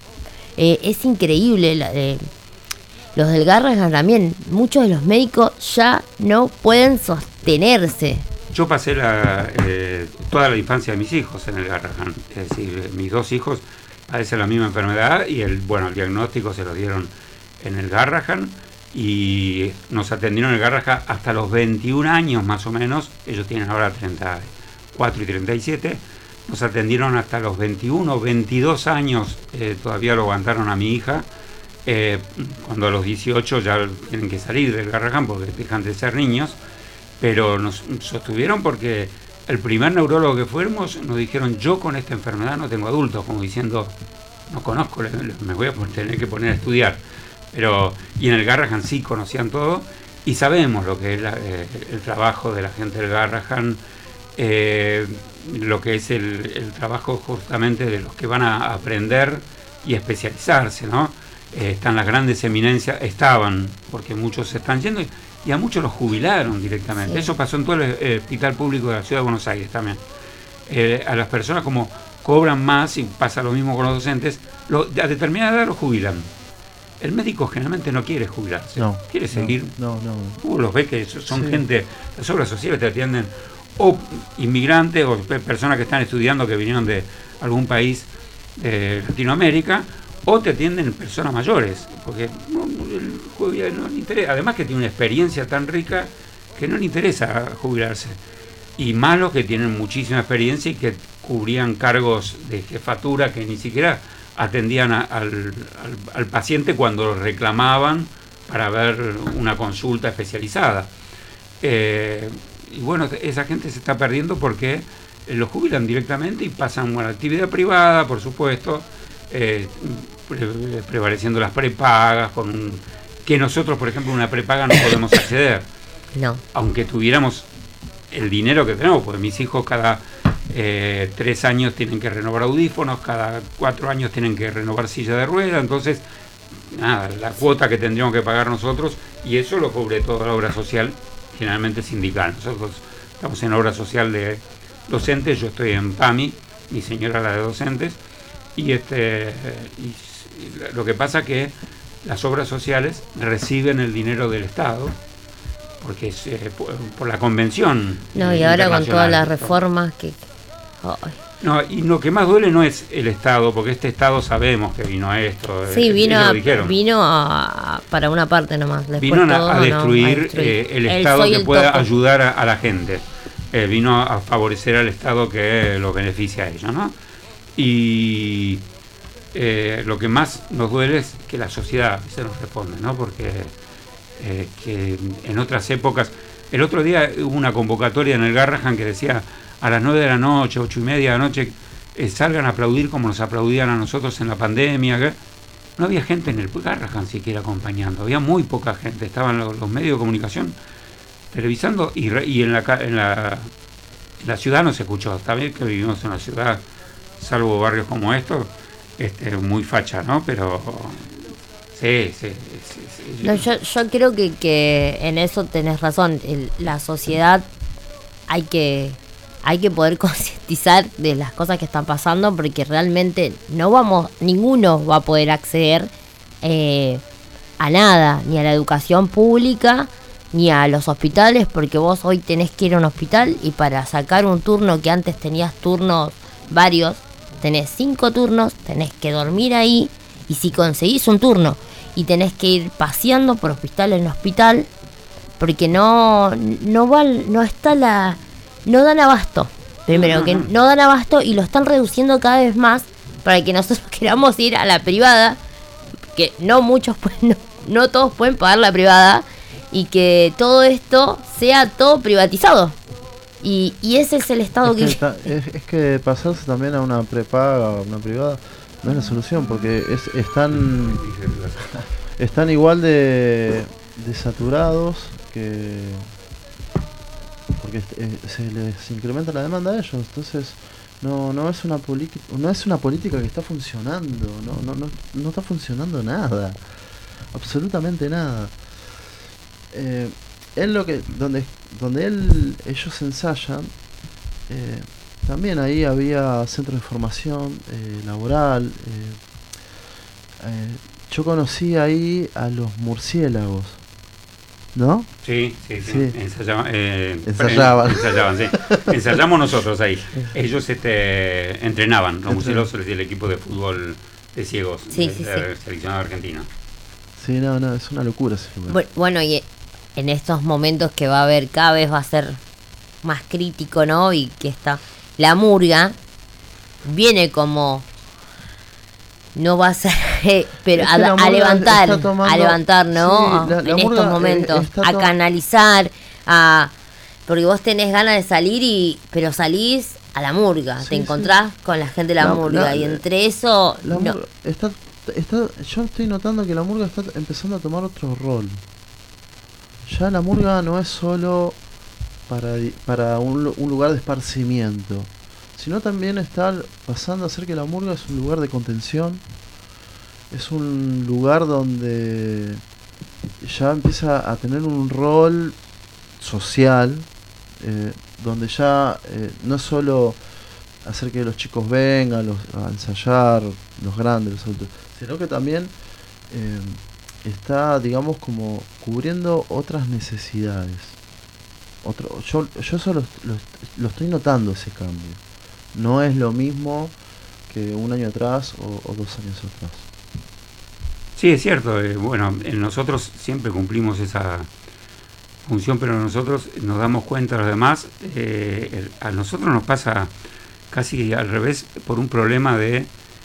Es increíble. Los del Garrahan también, muchos de los médicos ya no pueden sostenerse. Yo pasé toda la infancia de mis hijos en el Garrahan, es decir, mis 2 hijos padecen la misma enfermedad, y el diagnóstico se lo dieron en el Garrahan, y nos atendieron en el Garrahan hasta los 21 años más o menos. Ellos tienen ahora 34 y 37. Nos atendieron hasta los 21, 22 años, todavía lo aguantaron a mi hija. Cuando a los 18 ya tienen que salir del Garrahan porque dejan de ser niños, pero nos sostuvieron, porque el primer neurólogo que fuimos nos dijeron: yo con esta enfermedad no tengo adultos, como diciendo, no conozco, me voy a tener que poner a estudiar. Y en el Garrahan sí conocían todo, y sabemos lo que es el trabajo de la gente del Garrahan, lo que es el trabajo justamente de los que van a aprender y especializarse, ¿no? Están las grandes eminencias, porque muchos se están yendo, y a muchos los jubilaron directamente. Sí. Eso pasó en todo el hospital público de la Ciudad de Buenos Aires también. A las personas como cobran más, y pasa lo mismo con los docentes, a determinada edad los jubilan. El médico generalmente no quiere jubilarse, quiere seguir. Los ves que son gente, las obras sociales te atienden o inmigrantes o personas que están estudiando que vinieron de algún país de Latinoamérica, o te atienden personas mayores, porque no le interesa, además que tiene una experiencia tan rica que no le interesa jubilarse, y más los que tienen muchísima experiencia y que cubrían cargos de jefatura que ni siquiera atendían al paciente cuando lo reclamaban para ver una consulta especializada. Y bueno, esa gente se está perdiendo porque los jubilan directamente y pasan a la actividad privada, por supuesto, prevaleciendo las prepagas, que nosotros, por ejemplo, una prepaga no podemos acceder. No. Aunque tuviéramos el dinero que tenemos, porque mis hijos cada 3 años tienen que renovar audífonos, cada 4 años tienen que renovar silla de rueda, entonces, nada, la cuota que tendríamos que pagar nosotros, y eso lo cubre toda la obra social, generalmente sindical. Nosotros estamos en obra social de docentes, yo estoy en PAMI, mi señora la de docentes, y lo que pasa es que las obras sociales reciben el dinero del Estado, porque es por la convención. No, y ahora con todas las reformas que... No, y lo que más duele no es el Estado, porque este Estado sabemos que vino a esto. Sí, vino para una parte nomás. Vino a destruir el Estado que pueda ayudar a la gente. Vino a favorecer al Estado que los beneficia a ellos, ¿no? Y lo que más nos duele es que la sociedad se nos responde, ¿no? Porque que en otras épocas, el otro día hubo una convocatoria en el Garrahan que decía a las 9 de la noche, 8:30 de la noche, salgan a aplaudir como nos aplaudían a nosotros en la pandemia. ¿Qué? No había gente en el Garrahan siquiera acompañando, había muy poca gente, estaban los medios de comunicación televisando y en la ciudad no se escuchó. Está bien que vivimos en una ciudad, salvo barrios como estos, muy facha, ¿no? Pero sí. No, yo creo que en eso tenés razón. La sociedad hay que poder concientizar de las cosas que están pasando, porque realmente ninguno va a poder acceder a nada, ni a la educación pública, ni a los hospitales, porque vos hoy tenés que ir a un hospital y para sacar un turno que antes tenías turnos varios, tenés 5 turnos, tenés que dormir ahí, y si conseguís un turno y tenés que ir paseando por hospital en hospital, porque no dan abasto. Primero, que no dan abasto y lo están reduciendo cada vez más para que nosotros queramos ir a la privada, que no muchos pueden, no todos pueden pagar la privada, y que todo esto sea todo privatizado. Y ese es el estado es que pasarse también a una prepaga o una privada no es la solución, porque están igual de saturados, porque se les incrementa la demanda a ellos. Entonces no es una política que está funcionando, no está funcionando nada, absolutamente nada. Donde ellos ensayan, también ahí había centros de formación laboral. Yo conocí ahí a los murciélagos, ¿no? Sí. Ensayaban, sí. Ensayamos nosotros ahí. Ellos entrenaban, los murciélagos, el equipo de fútbol de ciegos, seleccionado argentino. Sí, no, es una locura ese fútbol. Bueno, y en estos momentos que va a haber, cada vez va a ser más crítico, ¿no? Y que la murga viene como, no va a ser, pero a levantar, ¿no? Sí, en estos momentos, a canalizar, porque vos tenés ganas de salir pero salís a la murga, te encontrás con la gente de la murga, y entre eso yo estoy notando que la murga está empezando a tomar otro rol. Ya la murga no es solo para un lugar de esparcimiento, sino también está pasando a ser que la murga es un lugar de contención, es un lugar donde ya empieza a tener un rol social, donde ya no es solo hacer que los chicos vengan a ensayar, los grandes, los adultos, sino que también está, digamos, como cubriendo otras necesidades. Yo eso lo estoy notando, ese cambio. No es lo mismo que un año atrás o 2 años atrás. Sí, es cierto. Bueno, nosotros siempre cumplimos esa función, pero nosotros nos damos cuenta a los demás. A nosotros nos pasa casi al revés, por un problema de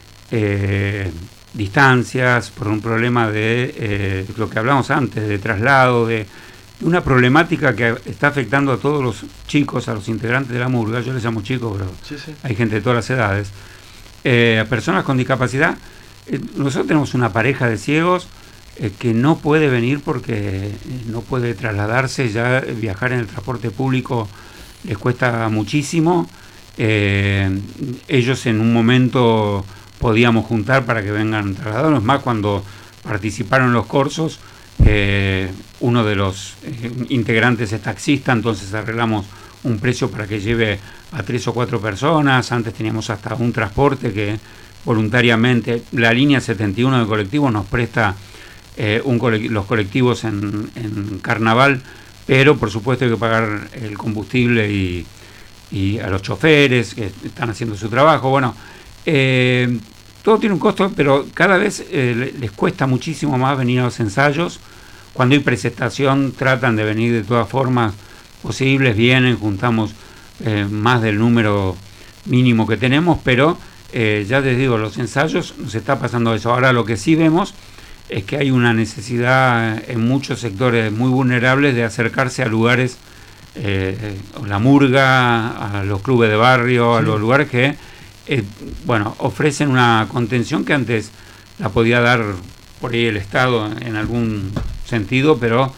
distancias, por un problema de lo que hablamos antes, de traslado, de una problemática que está afectando a todos los chicos, a los integrantes de la murga. Yo les llamo chicos, pero sí. Hay gente de todas las edades, a personas con discapacidad. Nosotros tenemos una pareja de ciegos que no puede venir porque no puede trasladarse, ya viajar en el transporte público les cuesta muchísimo. Ellos en un momento podíamos juntar para que vengan trasladados, más cuando participaron en los cursos. Uno de los integrantes es taxista, entonces arreglamos un precio para que lleve a 3 o 4 personas. Antes teníamos hasta un transporte que voluntariamente la línea 71 de colectivos nos presta los colectivos en carnaval, pero por supuesto hay que pagar el combustible y a los choferes que están haciendo su trabajo. Bueno, todo tiene un costo, pero cada vez les cuesta muchísimo más venir a los ensayos. Cuando hay presentación tratan de venir de todas formas posibles, vienen, juntamos más del número mínimo que tenemos, pero ya les digo, los ensayos nos está pasando eso. Ahora lo que sí vemos es que hay una necesidad en muchos sectores muy vulnerables de acercarse a lugares, la murga, a los clubes de barrio, a los lugares que ofrecen una contención que antes la podía dar por ahí el Estado en algún sentido, pero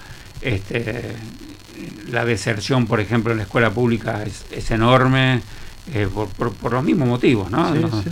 la deserción, por ejemplo, en la escuela pública es enorme, por los mismos motivos, ¿no?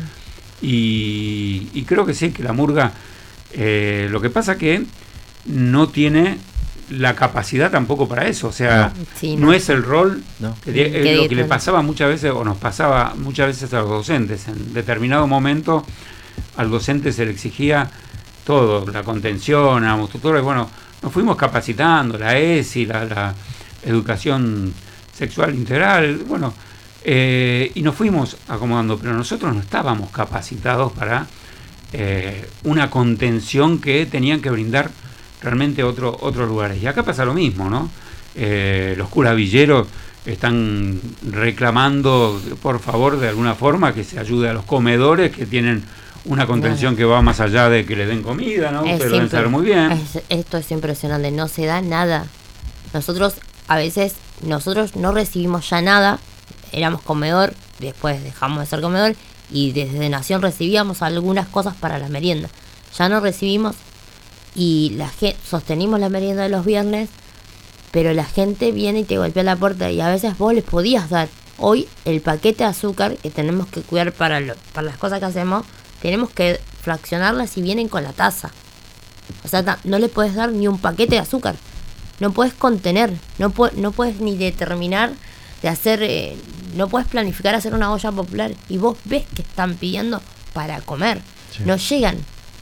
Y creo que sí, que la murga, lo que pasa que no tiene la capacidad tampoco para eso, o sea, no es el rol, es lo que le pasaba muchas veces, o nos pasaba muchas veces a los docentes. En determinado momento al docente se le exigía todo, la contención, éramos tutores. Bueno, nos fuimos capacitando, la ESI, la educación sexual integral, bueno, y nos fuimos acomodando, pero nosotros no estábamos capacitados para una contención que tenían que brindar realmente otros lugares. Y acá pasa lo mismo, ¿no? Los curas villeros están reclamando, por favor, de alguna forma, que se ayude a los comedores que tienen una contención que va más allá de que le den comida, ¿no? Ustedes lo deben saber muy bien. Esto es impresionante, no se da nada. Nosotros, a veces, no recibimos ya nada. Éramos comedor, después dejamos de ser comedor, y desde Nación recibíamos algunas cosas para la merienda. Ya no recibimos, y sostenimos la merienda de los viernes, pero la gente viene y te golpea la puerta, y a veces vos les podías dar. Hoy el paquete de azúcar que tenemos que cuidar para las cosas que hacemos, tenemos que fraccionarlas si vienen con la taza. O sea, no le puedes dar ni un paquete de azúcar, no puedes contener, no puedes ni determinar de hacer, no puedes planificar hacer una olla popular, y vos ves que están pidiendo para comer. Sí. No llegan,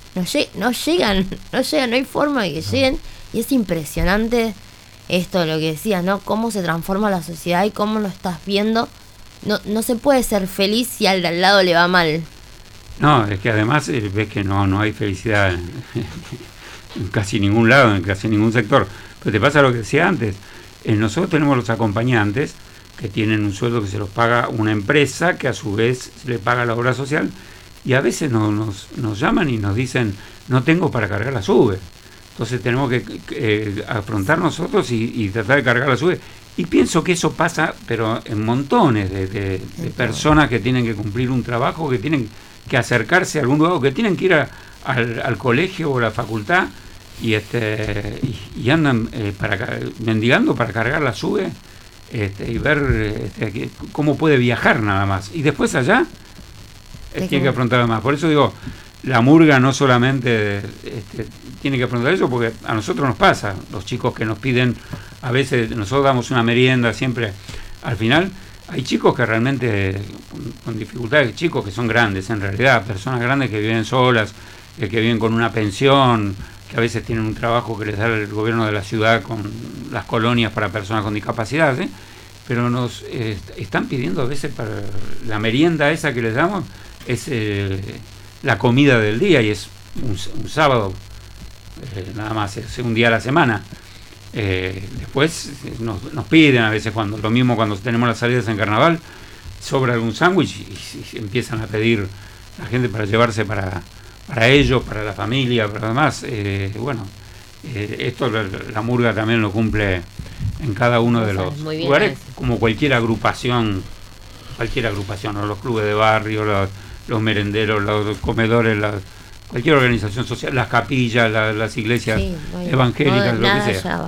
no hay forma de que lleguen, y es impresionante esto, lo que decías, ¿no? Cómo se transforma la sociedad y cómo lo estás viendo. No se puede ser feliz si al de al lado le va mal. No, es que además ves que no hay felicidad en casi ningún lado, en casi ningún sector. Pero te pasa lo que decía antes. Nosotros tenemos los acompañantes que tienen un sueldo que se los paga una empresa, que a su vez le paga la obra social, y a veces nos llaman y nos dicen, no tengo para cargar la SUBE. Entonces tenemos que afrontar nosotros y tratar de cargar la SUBE. Y pienso que eso pasa, pero en montones de personas que tienen que cumplir un trabajo, que tienen que acercarse a algún lugar, que tienen que ir al colegio o a la facultad, y andan mendigando para cargar la SUBE, y ver cómo puede viajar nada más. Y después allá tiene que afrontar más. Por eso digo, la murga no solamente tiene que afrontar eso, porque a nosotros nos pasa, los chicos que nos piden, a veces nosotros damos una merienda siempre, al final hay chicos que realmente con dificultades, chicos que son grandes en realidad, personas grandes que viven solas, que viven con una pensión, que a veces tienen un trabajo que les da el gobierno de la ciudad con las colonias para personas con discapacidad, ¿sí? Pero nos están pidiendo a veces para la merienda esa que les damos, es la comida del día, y es un sábado, nada más, es un día a la semana. Después nos piden a veces, lo mismo cuando tenemos las salidas en carnaval, sobra algún sándwich y empiezan a pedir la gente para llevarse para ellos, para la familia, para demás. Esto la murga también lo cumple en cada uno de los lugares, como cualquier agrupación, ¿no? Los clubes de barrio, los merenderos, los comedores, cualquier organización social, las capillas, las iglesias evangélicas, lo que sea.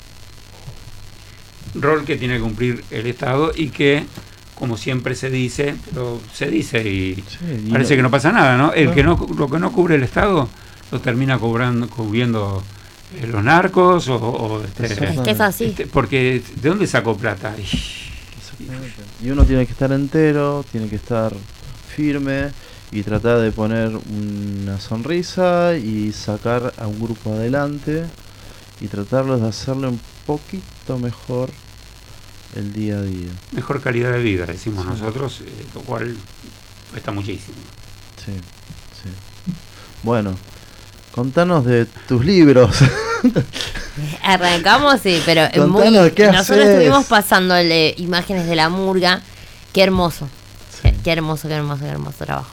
Rol que tiene que cumplir el Estado y que, como siempre se dice, pero se dice y parece que no pasa nada, ¿no? Lo que no cubre el Estado lo termina cubriendo los narcos es que es así. Porque ¿de dónde sacó plata? Y uno tiene que estar entero, tiene que estar firme y tratar de poner una sonrisa y sacar a un grupo adelante y tratarlos de hacerle un poquito mejor el día a día. Mejor calidad de vida, decimos nosotros, lo cual cuesta muchísimo. Sí. Bueno, contanos de tus libros. Arrancamos, sí, pero nosotros estuvimos pasando imágenes de la murga. Qué hermoso. Sí. Qué hermoso trabajo.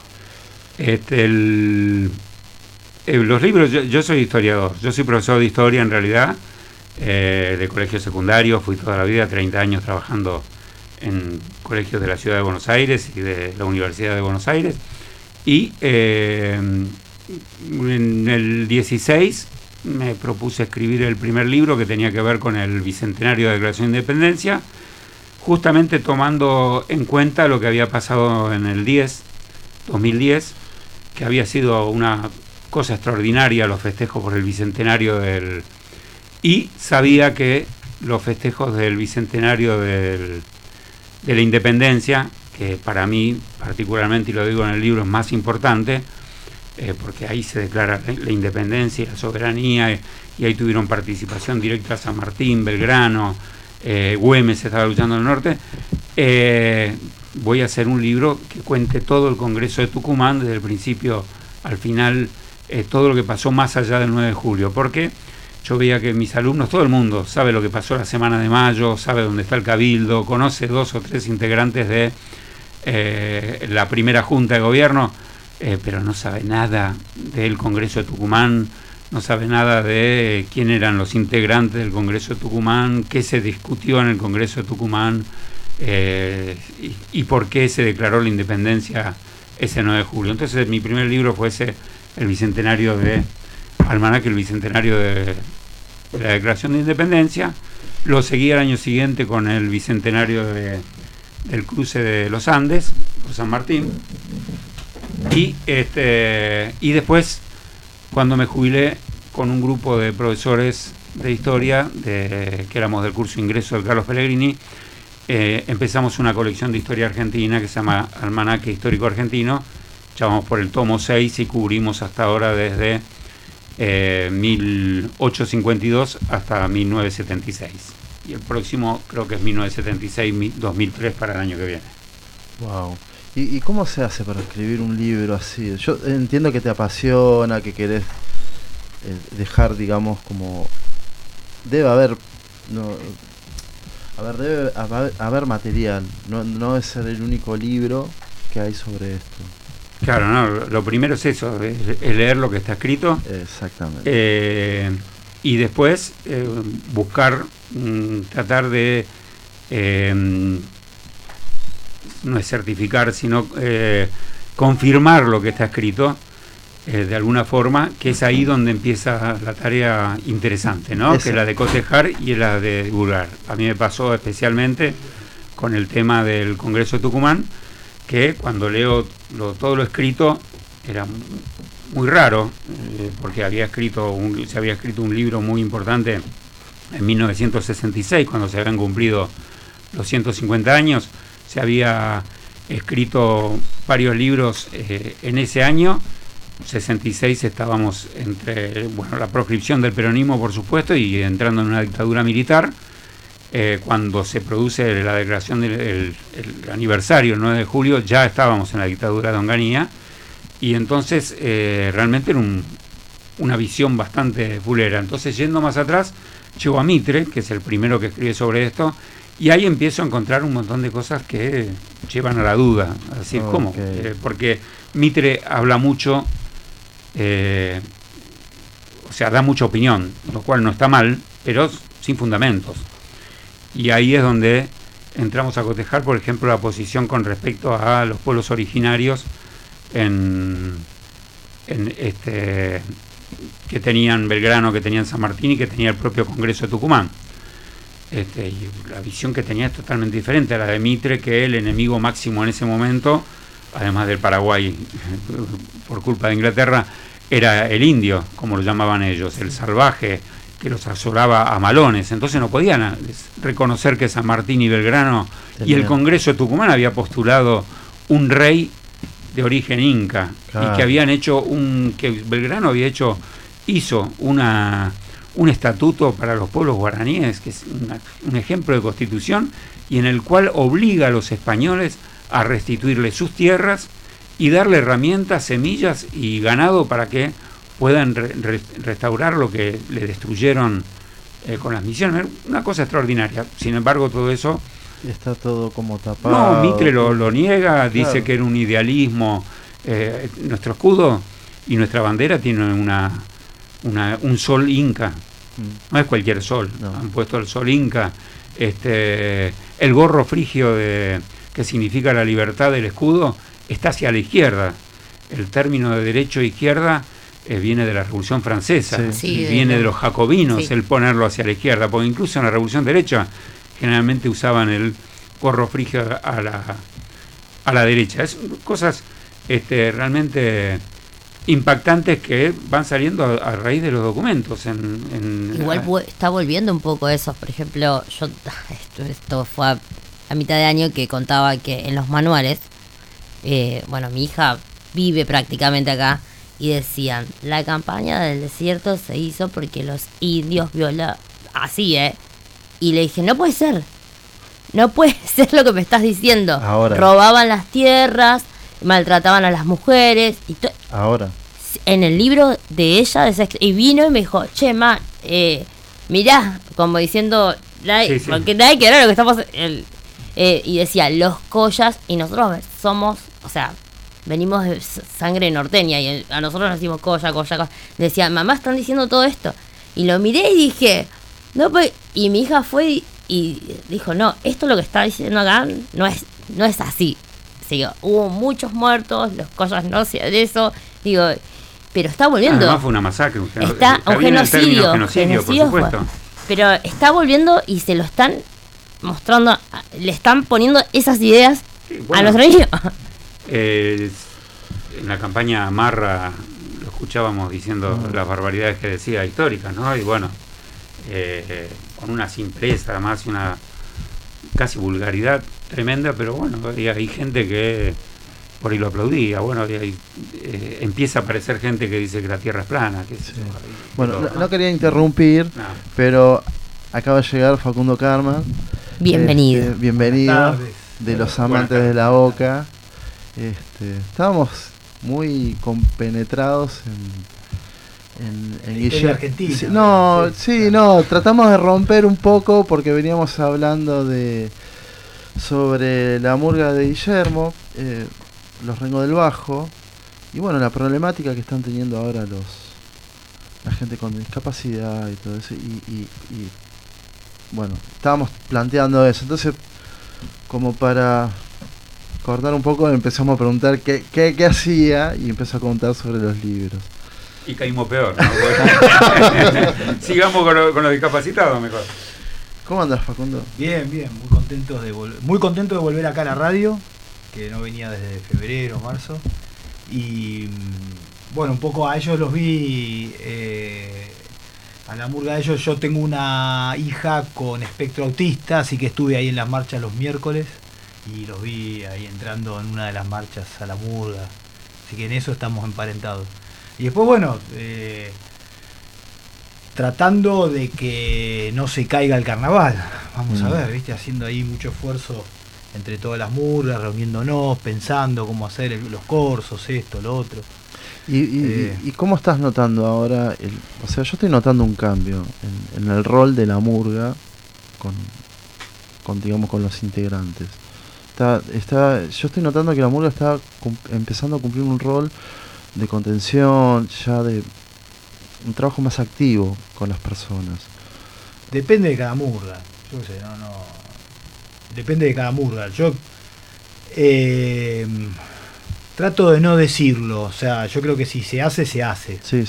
Los libros, yo soy historiador, yo soy profesor de historia en realidad, de colegio secundario, fui toda la vida, 30 años trabajando en colegios de la ciudad de Buenos Aires y de la Universidad de Buenos Aires, y en el 16 me propuse escribir el primer libro que tenía que ver con el bicentenario de la Declaración de Independencia, justamente tomando en cuenta lo que había pasado en el 2010, que había sido una cosa extraordinaria los festejos por el bicentenario y sabía que los festejos del bicentenario de la independencia, que para mí particularmente, y lo digo en el libro, es más importante, porque ahí se declara la independencia y la soberanía, y ahí tuvieron participación directa San Martín, Belgrano, Güemes estaba luchando en el norte. Voy a hacer un libro que cuente todo el Congreso de Tucumán, desde el principio al final, todo lo que pasó más allá del 9 de julio, porque yo veía que mis alumnos, todo el mundo sabe lo que pasó la semana de mayo, sabe dónde está el Cabildo, conoce 2 o 3 integrantes de la primera Junta de Gobierno, pero no sabe nada del Congreso de Tucumán, no sabe nada de quién eran los integrantes del Congreso de Tucumán, qué se discutió en el Congreso de Tucumán, y por qué se declaró la independencia ese 9 de julio. Entonces mi primer libro fue el bicentenario de Almanaque, el bicentenario de la Declaración de Independencia. Lo seguí al año siguiente con el bicentenario del cruce de los Andes por San Martín, y después, cuando me jubilé, con un grupo de profesores de historia que éramos del curso ingreso del Carlos Pellegrini, empezamos una colección de historia argentina que se llama Almanaque Histórico Argentino. Ya vamos por el tomo 6 y cubrimos hasta ahora desde 1852 hasta 1976. Y el próximo creo que es 1976-2003 para el año que viene. Wow. ¿Y cómo se hace para escribir un libro así? Yo entiendo que te apasiona, que querés dejar, digamos, como... Debe haber haber material, no es ser el único libro que hay sobre esto. Claro, no, lo primero es eso, es leer lo que está escrito. Exactamente. Y después buscar, tratar de, no es certificar, sino confirmar lo que está escrito, de alguna forma, que es ahí donde empieza la tarea interesante, ¿no? Que es la de cotejar y la de divulgar. A mí me pasó especialmente con el tema del Congreso de Tucumán, que cuando leo todo lo escrito era muy raro, porque se había escrito un libro muy importante en 1966, cuando se habían cumplido los 150 años. Se había escrito varios libros en ese año. 66 estábamos entre la proscripción del peronismo, por supuesto, y entrando en una dictadura militar. Cuando se produce la declaración del aniversario, el 9 de julio, ya estábamos en la dictadura de Onganía, y entonces realmente era una visión bastante fulera. Entonces, yendo más atrás, llego a Mitre, que es el primero que escribe sobre esto, y ahí empiezo a encontrar un montón de cosas que llevan a la duda. A decir, ¿cómo? Porque Mitre habla mucho, da mucha opinión, lo cual no está mal, pero sin fundamentos. Y ahí es donde entramos a cotejar, por ejemplo, la posición con respecto a los pueblos originarios que tenían Belgrano, que tenían San Martín y que tenía el propio Congreso de Tucumán. Y la visión que tenía es totalmente diferente a la de Mitre, que el enemigo máximo en ese momento, además del Paraguay por culpa de Inglaterra, era el indio, como lo llamaban ellos, el salvaje, que los asolaba a malones. Entonces no podían reconocer que San Martín y Belgrano y el Congreso de Tucumán había postulado un rey de origen inca, y que habían hecho que Belgrano hizo un estatuto para los pueblos guaraníes, que es un ejemplo de constitución, y en el cual obliga a los españoles a restituirle sus tierras y darle herramientas, semillas y ganado para que puedan restaurar lo que le destruyeron con las misiones. Una cosa extraordinaria. Sin embargo, todo eso está todo como tapado. No, Mitre lo niega, dice que era un idealismo. Nuestro escudo y nuestra bandera tienen un sol inca. No es cualquier sol. Han puesto el sol inca. El gorro frigio que significa la libertad del escudo está hacia la izquierda. El término de derecho e izquierda viene de la Revolución Francesa, viene de los jacobinos, el ponerlo hacia la izquierda, porque incluso en la Revolución Derecha generalmente usaban el gorro frigio a la derecha. Es cosas realmente impactantes que van saliendo a raíz de los documentos. Igual está volviendo un poco eso. Por ejemplo, esto fue a mitad de año que contaba que en los manuales, mi hija vive prácticamente acá, y decían, la campaña del desierto se hizo porque los indios violaban, así, y le dije, no puede ser lo que me estás diciendo. Ahora. Robaban las tierras, maltrataban a las mujeres, y ahora. En el libro de ella, y vino y me dijo, che, mirá, como diciendo, porque nadie que ver lo que estamos, y decía, los collas, y nosotros somos, venimos de sangre norteña, y a nosotros nos decimos colla. Decía, mamá, están diciendo todo esto. Y lo miré y dije, no, pues, y mi hija fue y dijo, no, esto lo que está diciendo acá no es así. Digo, hubo muchos muertos, los collas no hacían de eso, digo, pero está volviendo. Además fue una masacre, un genocidio, por supuesto. Pero está volviendo y se lo están mostrando, le están poniendo esas ideas a nuestro niño. En la campaña Marra lo escuchábamos diciendo las barbaridades que decía, históricas, ¿no? Y bueno, con una simpleza, además, una casi vulgaridad tremenda, pero bueno, hay gente que por ahí lo aplaudía. Bueno, ahí, empieza a aparecer gente que dice que la Tierra es plana. Bueno, no quería interrumpir, pero acaba de llegar Facundo Karman. Bienvenido. Bienvenido, de los amantes de la Boca. Estábamos muy compenetrados en Guillermo. Tratamos de romper un poco porque veníamos hablando sobre la murga de Guillermo, los Rengos del Bajo, y bueno, la problemática que están teniendo ahora la gente con discapacidad y todo eso, y bueno, estábamos planteando eso. Entonces, como para cortar un poco, empezamos a preguntar qué hacía, y empezó a contar sobre los libros. Y caímos peor, ¿no? Sigamos con los discapacitados mejor. ¿Cómo andas, Facundo? Bien, muy contento de volver acá a la radio, que no venía desde febrero, marzo. Y bueno, un poco a ellos los vi, a la murga de ellos. Yo tengo una hija con espectro autista, así que estuve ahí en las marchas los miércoles y los vi ahí entrando en una de las marchas a la murga, así que en eso estamos emparentados. Y después, bueno, tratando de que no se caiga el carnaval, vamos a ver, ¿viste? Haciendo ahí mucho esfuerzo entre todas las murgas, reuniéndonos, pensando cómo hacer los corsos, esto, lo otro. ¿Y cómo estás notando ahora? O sea, yo estoy notando un cambio en el rol de la murga digamos, con los integrantes. Yo estoy notando que la murga está empezando a cumplir un rol de contención, ya de un trabajo más activo con las personas. Depende de cada murga. Yo qué sé, depende de cada murga. Yo trato de no decirlo. O sea, yo creo que si se hace, se hace. Sí.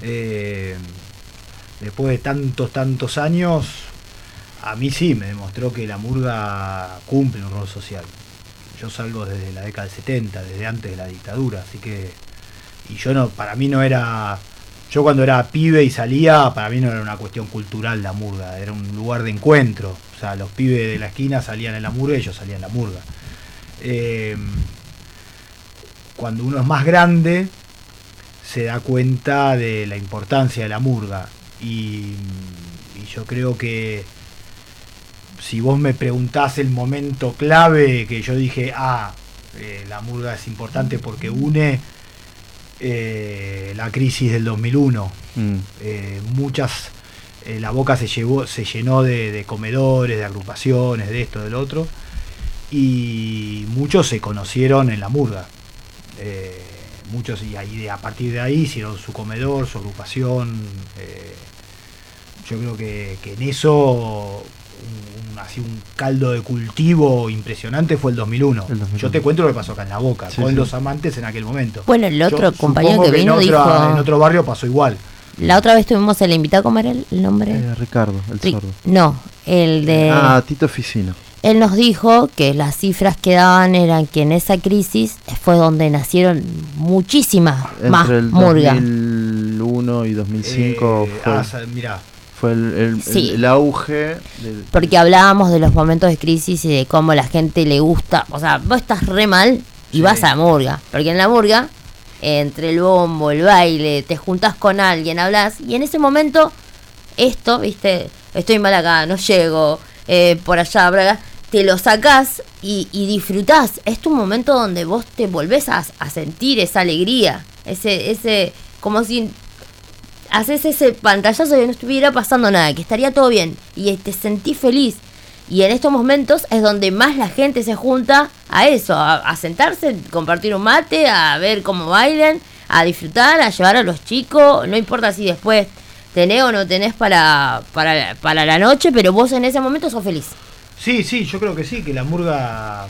Después de tantos años, a mí sí me demostró que la murga cumple un rol social. Yo salgo desde la década del 70, desde antes de la dictadura, así que... Y para mí no era... Yo cuando era pibe y salía, para mí no era una cuestión cultural la murga, era un lugar de encuentro. O sea, los pibes de la esquina salían en la murga y yo salía en la murga. Cuando uno es más grande, se da cuenta de la importancia de la murga. Y yo creo que si vos me preguntás el momento clave que yo dije, la murga es importante porque une... la crisis del 2001, la Boca se llenó de comedores, de agrupaciones, de esto, del otro, y muchos se conocieron en la murga, muchos, y ahí, a partir de ahí hicieron su comedor, su agrupación. Yo creo que en eso un caldo de cultivo impresionante fue el 2001. Yo te cuento lo que pasó acá en La Boca, con los amantes en aquel momento. Bueno, el otro compañero que vino dijo... En otro barrio pasó igual. La otra vez tuvimos el invitado, ¿cómo era el nombre? Ricardo, el sordo. No, el de... Tito Ficino. Él nos dijo que las cifras que daban eran que en esa crisis fue donde nacieron muchísimas más murgas. Entre el 2001 y 2005 mirá. Fue el auge. Porque hablábamos de los momentos de crisis y de cómo la gente le gusta. O sea, vos estás re mal y vas a la murga. Porque en la murga, entre el bombo, el baile, te juntás con alguien, hablas. Y en ese momento, viste, estoy mal acá, no llego, por allá, Braga, te lo sacás y disfrutás. Es tu momento donde vos te volvés a sentir esa alegría. Ese como si... haces ese pantallazo de que no estuviera pasando nada, que estaría todo bien y te sentís feliz. Y en estos momentos es donde más la gente se junta a eso, a sentarse, compartir un mate, a ver cómo bailan, a disfrutar, a llevar a los chicos. No importa si después tenés o no tenés para la noche, pero vos en ese momento sos feliz. Sí, yo creo que sí, que la murga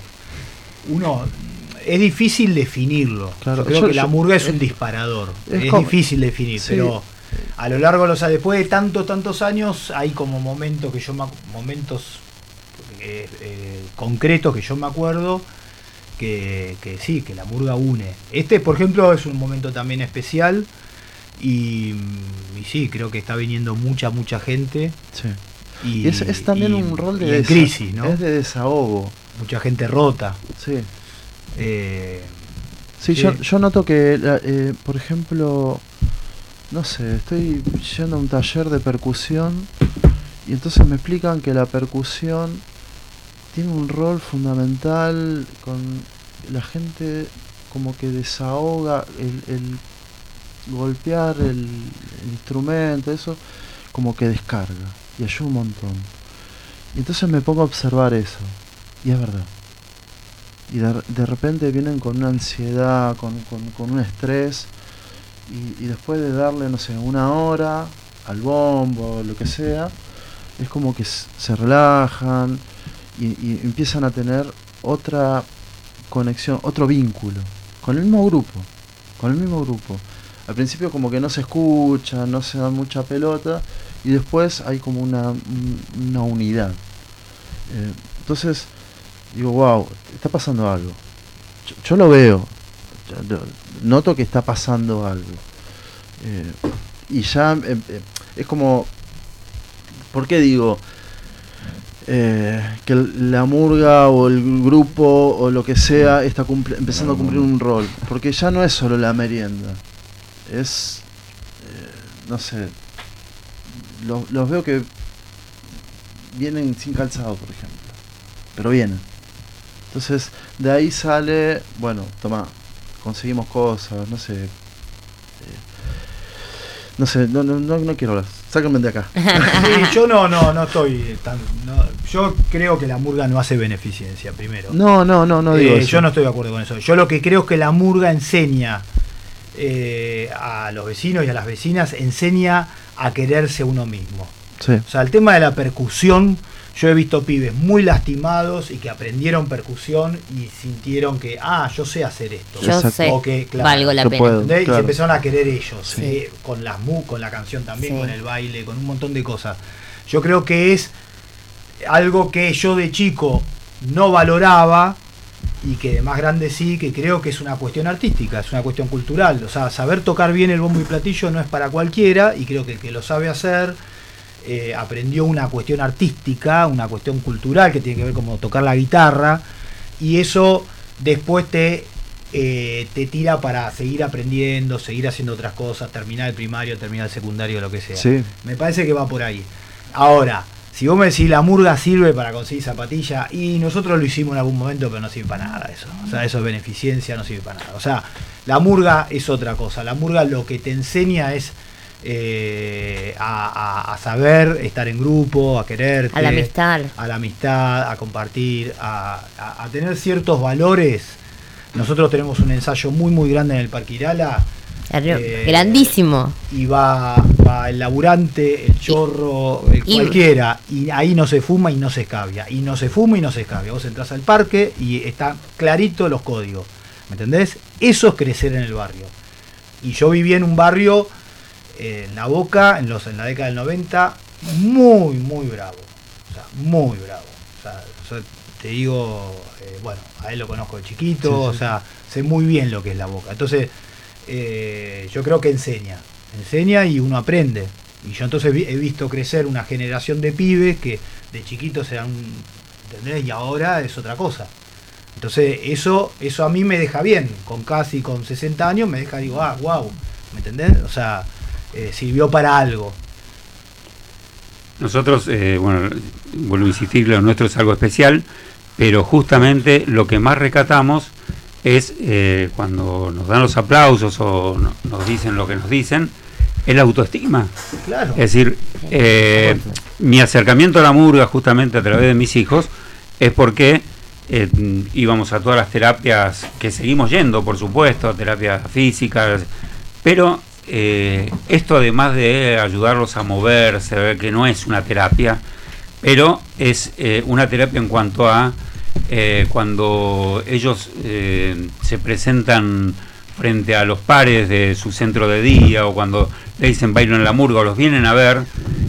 es difícil definirlo. Claro, yo creo que la murga es un disparador. Es difícil definir, pero a lo largo de después de tantos años hay como momentos concretos que yo me acuerdo que sí, que la murga une. Por ejemplo, es un momento también especial y sí, creo que está viniendo mucha gente. Sí. Y es también un rol de crisis, ¿no? Es de desahogo. Mucha gente rota. Sí. Yo noto que, por ejemplo, no sé, estoy yendo a un taller de percusión y entonces me explican que la percusión tiene un rol fundamental con la gente, como que desahoga el golpear el instrumento, eso como que descarga y ayuda un montón. Y entonces me pongo a observar eso y es verdad. Y de repente vienen con una ansiedad, con un estrés, y después de darle, no sé, una hora al bombo, lo que sea, es como que se relajan y empiezan a tener otra conexión, otro vínculo, con el mismo grupo. Al principio como que no se escuchan, no se dan mucha pelota, y después hay como una unidad. Entonces digo, wow, está pasando algo. Yo lo veo, noto que está pasando algo. Y ya es como, ¿por qué digo que la murga o el grupo o lo que sea está empezando a cumplir un rol? Porque ya no es solo la merienda, es, no sé, los veo que vienen sin calzado, por ejemplo, pero vienen. Entonces de ahí sale, bueno, toma, conseguimos cosas, no sé, no quiero hablar, sáquenme de acá. Sí, yo no estoy tan, yo creo que la murga no hace beneficencia, primero. No digo eso. Yo no estoy de acuerdo con eso. Yo lo que creo es que la murga enseña a los vecinos y a las vecinas, enseña a quererse uno mismo. Sí. O sea, el tema de la percusión, yo he visto pibes muy lastimados y que aprendieron percusión y sintieron que, yo sé hacer esto. Yo sé, o que, claro, valgo la pena. Puedo, y claro. se empezaron a querer ellos, Sí. con con la canción también, Sí. con el baile, con un montón de cosas. Yo creo que es algo que yo de chico no valoraba y que de más grande sí, que creo que es una cuestión artística, es una cuestión cultural. O sea, saber tocar bien el bombo y platillo no es para cualquiera, y creo que el que lo sabe hacer aprendió una cuestión artística, una cuestión cultural que tiene que ver como tocar la guitarra, y eso después te tira para seguir aprendiendo, seguir haciendo otras cosas, terminar el primario, terminar el secundario, lo que sea. Sí. Me parece que va por ahí. Ahora, si vos me decís la murga sirve para conseguir zapatilla, y nosotros lo hicimos en algún momento, pero no sirve para nada eso. O sea, eso es beneficencia, no sirve para nada. O sea, la murga es otra cosa. La murga lo que te enseña es a saber estar en grupo, a quererte, A la amistad, a compartir, a tener ciertos valores. Nosotros tenemos un ensayo muy grande en el Parque Irala. Grandísimo. Y va el laburante, el chorro, cualquiera, y ahí no se fuma y no se escabia. Y no se fuma y no se escabia. Vos entras al parque y está clarito los códigos. ¿Me entendés? Eso es crecer en el barrio. Y yo viví en un barrio, en La Boca, en la década del 90, muy bravo. O sea, muy bravo. O sea, yo te digo, bueno, a él lo conozco de chiquito, Sí, sí. o sea, sé muy bien lo que es La Boca. Entonces, yo creo que enseña y uno aprende. Y yo entonces he visto crecer una generación de pibes que de chiquitos eran, ¿entendés? Y ahora es otra cosa. Entonces eso a mí me deja bien, con 60 años me deja, digo, wow, ¿me entendés? O sea, sirvió para algo. Nosotros, bueno, vuelvo a insistir, lo nuestro es algo especial, pero justamente lo que más recatamos es cuando nos dan los aplausos o nos dicen lo que nos dicen, es la autoestima. Claro. Es decir, mi acercamiento a la murga justamente a través de mis hijos es porque íbamos a todas las terapias que seguimos yendo, por supuesto, terapias físicas, pero esto además de ayudarlos a moverse, ver que no es una terapia, pero es una terapia en cuanto a cuando ellos se presentan frente a los pares de su centro de día, o cuando le dicen bailo en la murga, o los vienen a ver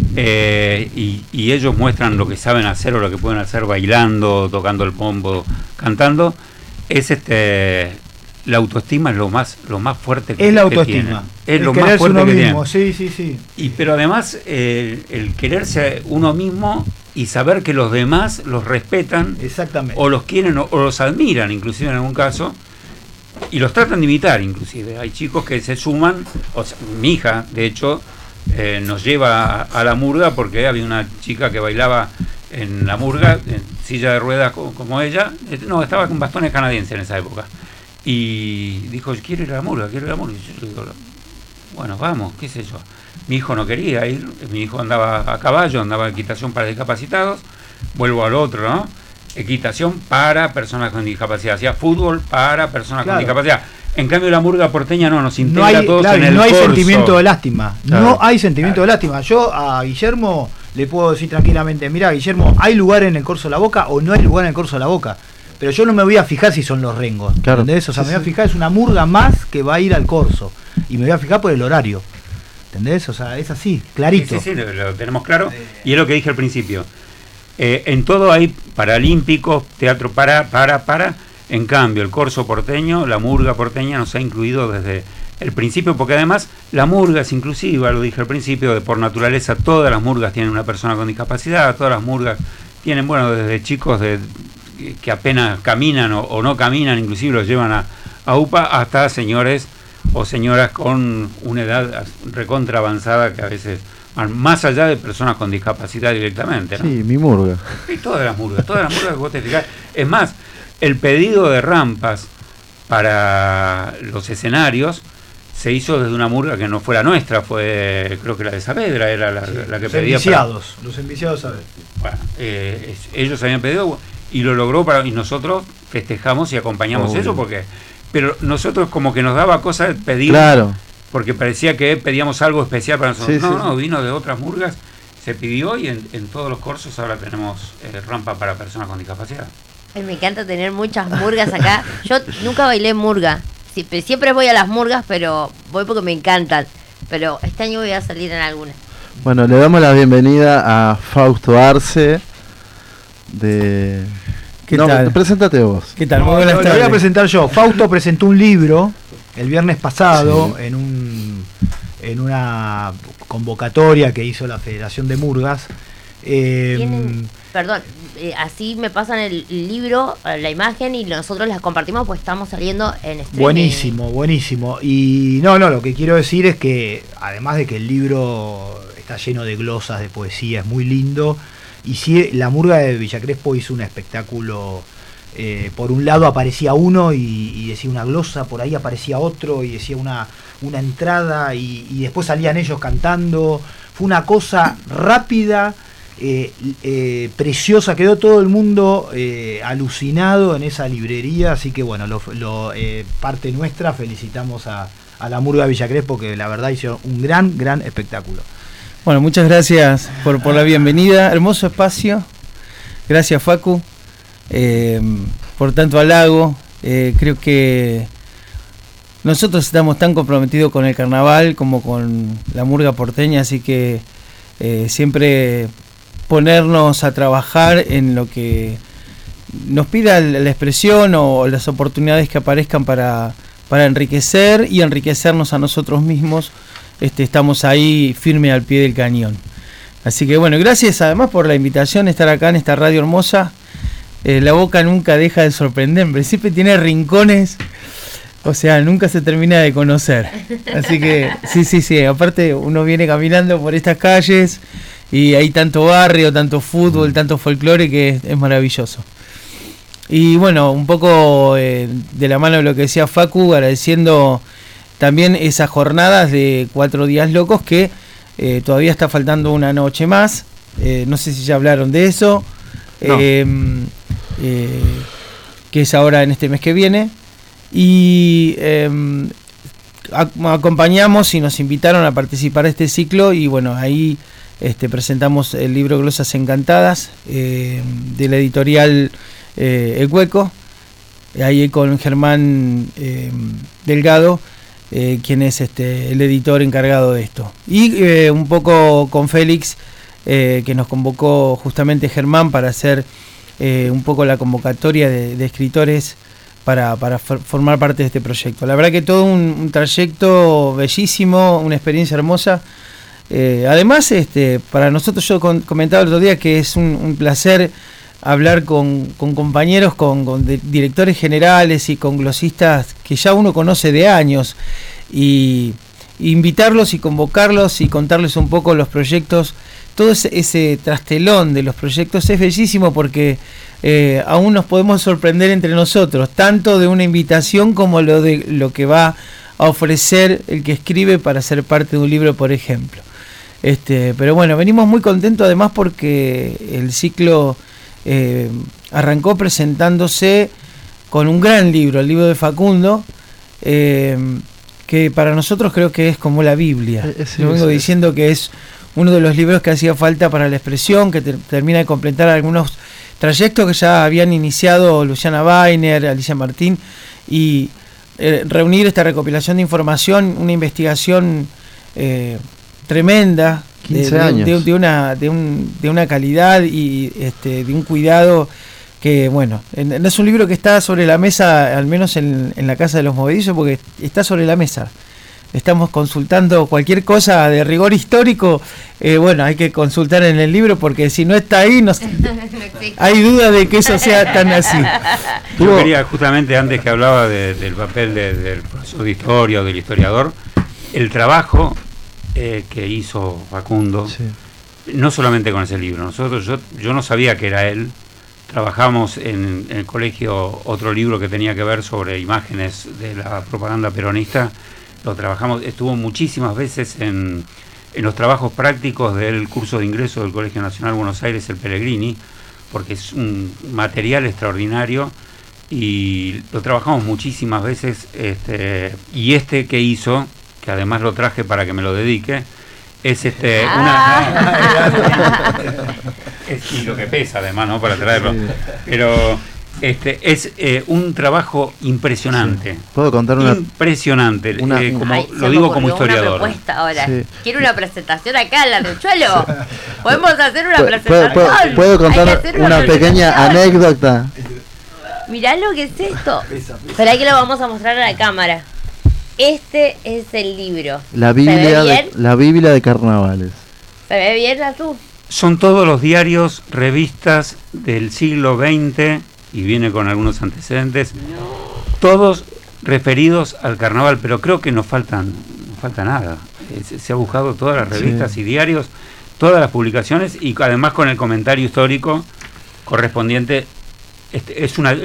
y ellos muestran lo que saben hacer o lo que pueden hacer bailando, tocando el pombo, cantando, es la autoestima es lo más fuerte que es la autoestima, es lo más fuerte uno que mismo, tienen. sí. Pero además el quererse uno mismo y saber que los demás los respetan, exactamente, o los quieren o los admiran, inclusive en algún caso, y los tratan de imitar. Inclusive hay chicos que se suman, o sea, mi hija de hecho nos lleva a la murga porque había una chica que bailaba en la murga en silla de ruedas como ella, no, estaba con bastones canadienses en esa época, y dijo, quiero ir a la murga. Y yo le digo, bueno, vamos, qué sé yo. Mi hijo no quería ir, mi hijo andaba a caballo, andaba en equitación para discapacitados. Vuelvo al otro, ¿no? Equitación para personas con discapacidad, hacía fútbol para personas con discapacidad. En cambio la murga porteña nos integra a todos en el no hay corso. sentimiento de lástima, Claro. no hay sentimiento de lástima. Yo a Guillermo le puedo decir tranquilamente, mira Guillermo, ¿hay lugar en el Corso de la Boca o no hay lugar en el Corso de la Boca? Pero yo no me voy a fijar si son los rengos, Claro. ¿entendés? O sea, me voy a fijar, es una murga más que va a ir al Corso, y me voy a fijar por el horario, ¿entendés? O sea, es así, clarito. Sí, lo tenemos claro, y es lo que dije al principio. En todo hay paralímpicos, teatro para. En cambio, el corso porteño, la murga porteña nos ha incluido desde el principio, porque además la murga es inclusiva, lo dije al principio, por naturaleza todas las murgas tienen una persona con discapacidad, todas las murgas tienen, bueno, desde chicos que apenas caminan o no caminan, inclusive los llevan a UPA, hasta señores o señoras con una edad recontra avanzada que a veces van más allá de personas con discapacidad directamente, ¿no? Sí, mi murga. Y todas las murgas que vos te fijás. Es más, el pedido de rampas para los escenarios se hizo desde una murga que no fue la nuestra, fue, creo que la de Saavedra era la que pedía. Los enviciados Saavedra. Bueno, ellos habían pedido y lo logró y nosotros festejamos y acompañamos eso pero nosotros como que nos daba cosa pedir, claro, porque parecía que pedíamos algo especial para nosotros. Sí, no, vino de otras murgas, se pidió y en todos los cursos ahora tenemos rampa para personas con discapacidad. Me encanta tener muchas murgas acá. Yo nunca bailé murga. Siempre voy a las murgas, pero voy porque me encantan. Pero este año voy a salir en alguna. Bueno, le damos la bienvenida a Fausto Arce de... ¿Qué tal? Preséntate vos. ¿Qué tal? Muy buenas tardes. Lo voy a presentar yo. Fausto presentó un libro el viernes pasado en una convocatoria que hizo la Federación de Murgas. Perdón, así me pasan el libro, la imagen y nosotros las compartimos, pues estamos saliendo en streaming. Buenísimo. Y no, lo que quiero decir es que además de que el libro está lleno de glosas, de poesía, es muy lindo. Y sí, la murga de Villa Crespo hizo un espectáculo. Por un lado aparecía uno y decía una glosa, por ahí aparecía otro y decía una entrada y después salían ellos cantando. Fue una cosa rápida, preciosa, quedó todo el mundo alucinado en esa librería, así que bueno, parte nuestra, felicitamos a la murga de Villa Crespo, que la verdad hizo un gran espectáculo. Bueno, muchas gracias por la bienvenida, hermoso espacio, gracias Facu por tanto halago. Creo que nosotros estamos tan comprometidos con el carnaval como con la murga porteña, así que siempre ponernos a trabajar en lo que nos pida la expresión o las oportunidades que aparezcan para enriquecer y enriquecernos a nosotros mismos. Estamos ahí firme al pie del cañón. Así que bueno, gracias además por la invitación a estar acá en esta radio hermosa. La Boca nunca deja de sorprenderme, siempre tiene rincones, o sea, nunca se termina de conocer. Así que sí, aparte uno viene caminando por estas calles y hay tanto barrio, tanto fútbol, tanto folclore que es maravilloso. Y bueno, un poco de la mano de lo que decía Facu, agradeciendo también esas jornadas de 4 días locos que todavía está faltando una noche más. No sé si ya hablaron de eso. No. Que es ahora en este mes que viene. Y acompañamos y nos invitaron a participar de este ciclo. Y bueno, ahí presentamos el libro Glosas Encantadas de la editorial El Hueco. Ahí con Germán Delgado, quien es el editor encargado de esto. Y un poco con Félix, que nos convocó justamente Germán para hacer un poco la convocatoria de escritores para formar parte de este proyecto. La verdad que todo un trayecto bellísimo, una experiencia hermosa. Además, para nosotros, yo comentaba el otro día que es un placer hablar con compañeros, con directores generales y con glosistas que ya uno conoce de años, y invitarlos y convocarlos y contarles un poco los proyectos. Todo ese trastelón de los proyectos es bellísimo porque aún nos podemos sorprender entre nosotros, tanto de una invitación como de lo que va a ofrecer el que escribe para ser parte de un libro, por ejemplo. Pero bueno, venimos muy contentos además porque el ciclo arrancó presentándose con un gran libro, el libro de Facundo, que para nosotros creo que es como la Biblia. Yo vengo diciendo que es uno de los libros que hacía falta para la expresión, que termina de completar algunos trayectos que ya habían iniciado Luciana Weiner, Alicia Martín, y reunir esta recopilación de información, una investigación tremenda, 15 años. de una calidad y de un cuidado que bueno, no es un libro que está sobre la mesa, al menos en la Casa de los Movedizos, porque está sobre la mesa. Estamos consultando cualquier cosa de rigor histórico, bueno, hay que consultar en el libro, porque si no está ahí, hay duda de que eso sea tan así. Yo quería, justamente antes que hablaba del papel del profesor de historia o del historiador, el trabajo que hizo Facundo, no solamente con ese libro. Yo no sabía que era él. Trabajamos en el colegio otro libro que tenía que ver sobre imágenes de la propaganda peronista. Lo trabajamos, estuvo muchísimas veces en los trabajos prácticos del curso de ingreso del Colegio Nacional Buenos Aires, el Pellegrini, porque es un material extraordinario y lo trabajamos muchísimas veces. Y que hizo, que además lo traje para que me lo dedique, es y lo que pesa además, ¿no? Para traerlo, pero es un trabajo impresionante. Sí. ¿Puedo contar impresionante? Lo digo como historiador. Una propuesta ahora. Sí. Quiero una presentación acá en la Riachuelo. Podemos hacer una presentación. ¿Puedo contar una pequeña anécdota? Mirá lo que es esto. Pero aquí lo vamos a mostrar a la cámara. Este es el libro. La Biblia de carnavales. ¿Se ve bien, Azul? Son todos los diarios, revistas del siglo XX, y viene con algunos antecedentes, todos referidos al carnaval, pero creo que no falta nada. Se ha buscado todas las revistas y diarios, todas las publicaciones, y además con el comentario histórico correspondiente. Es una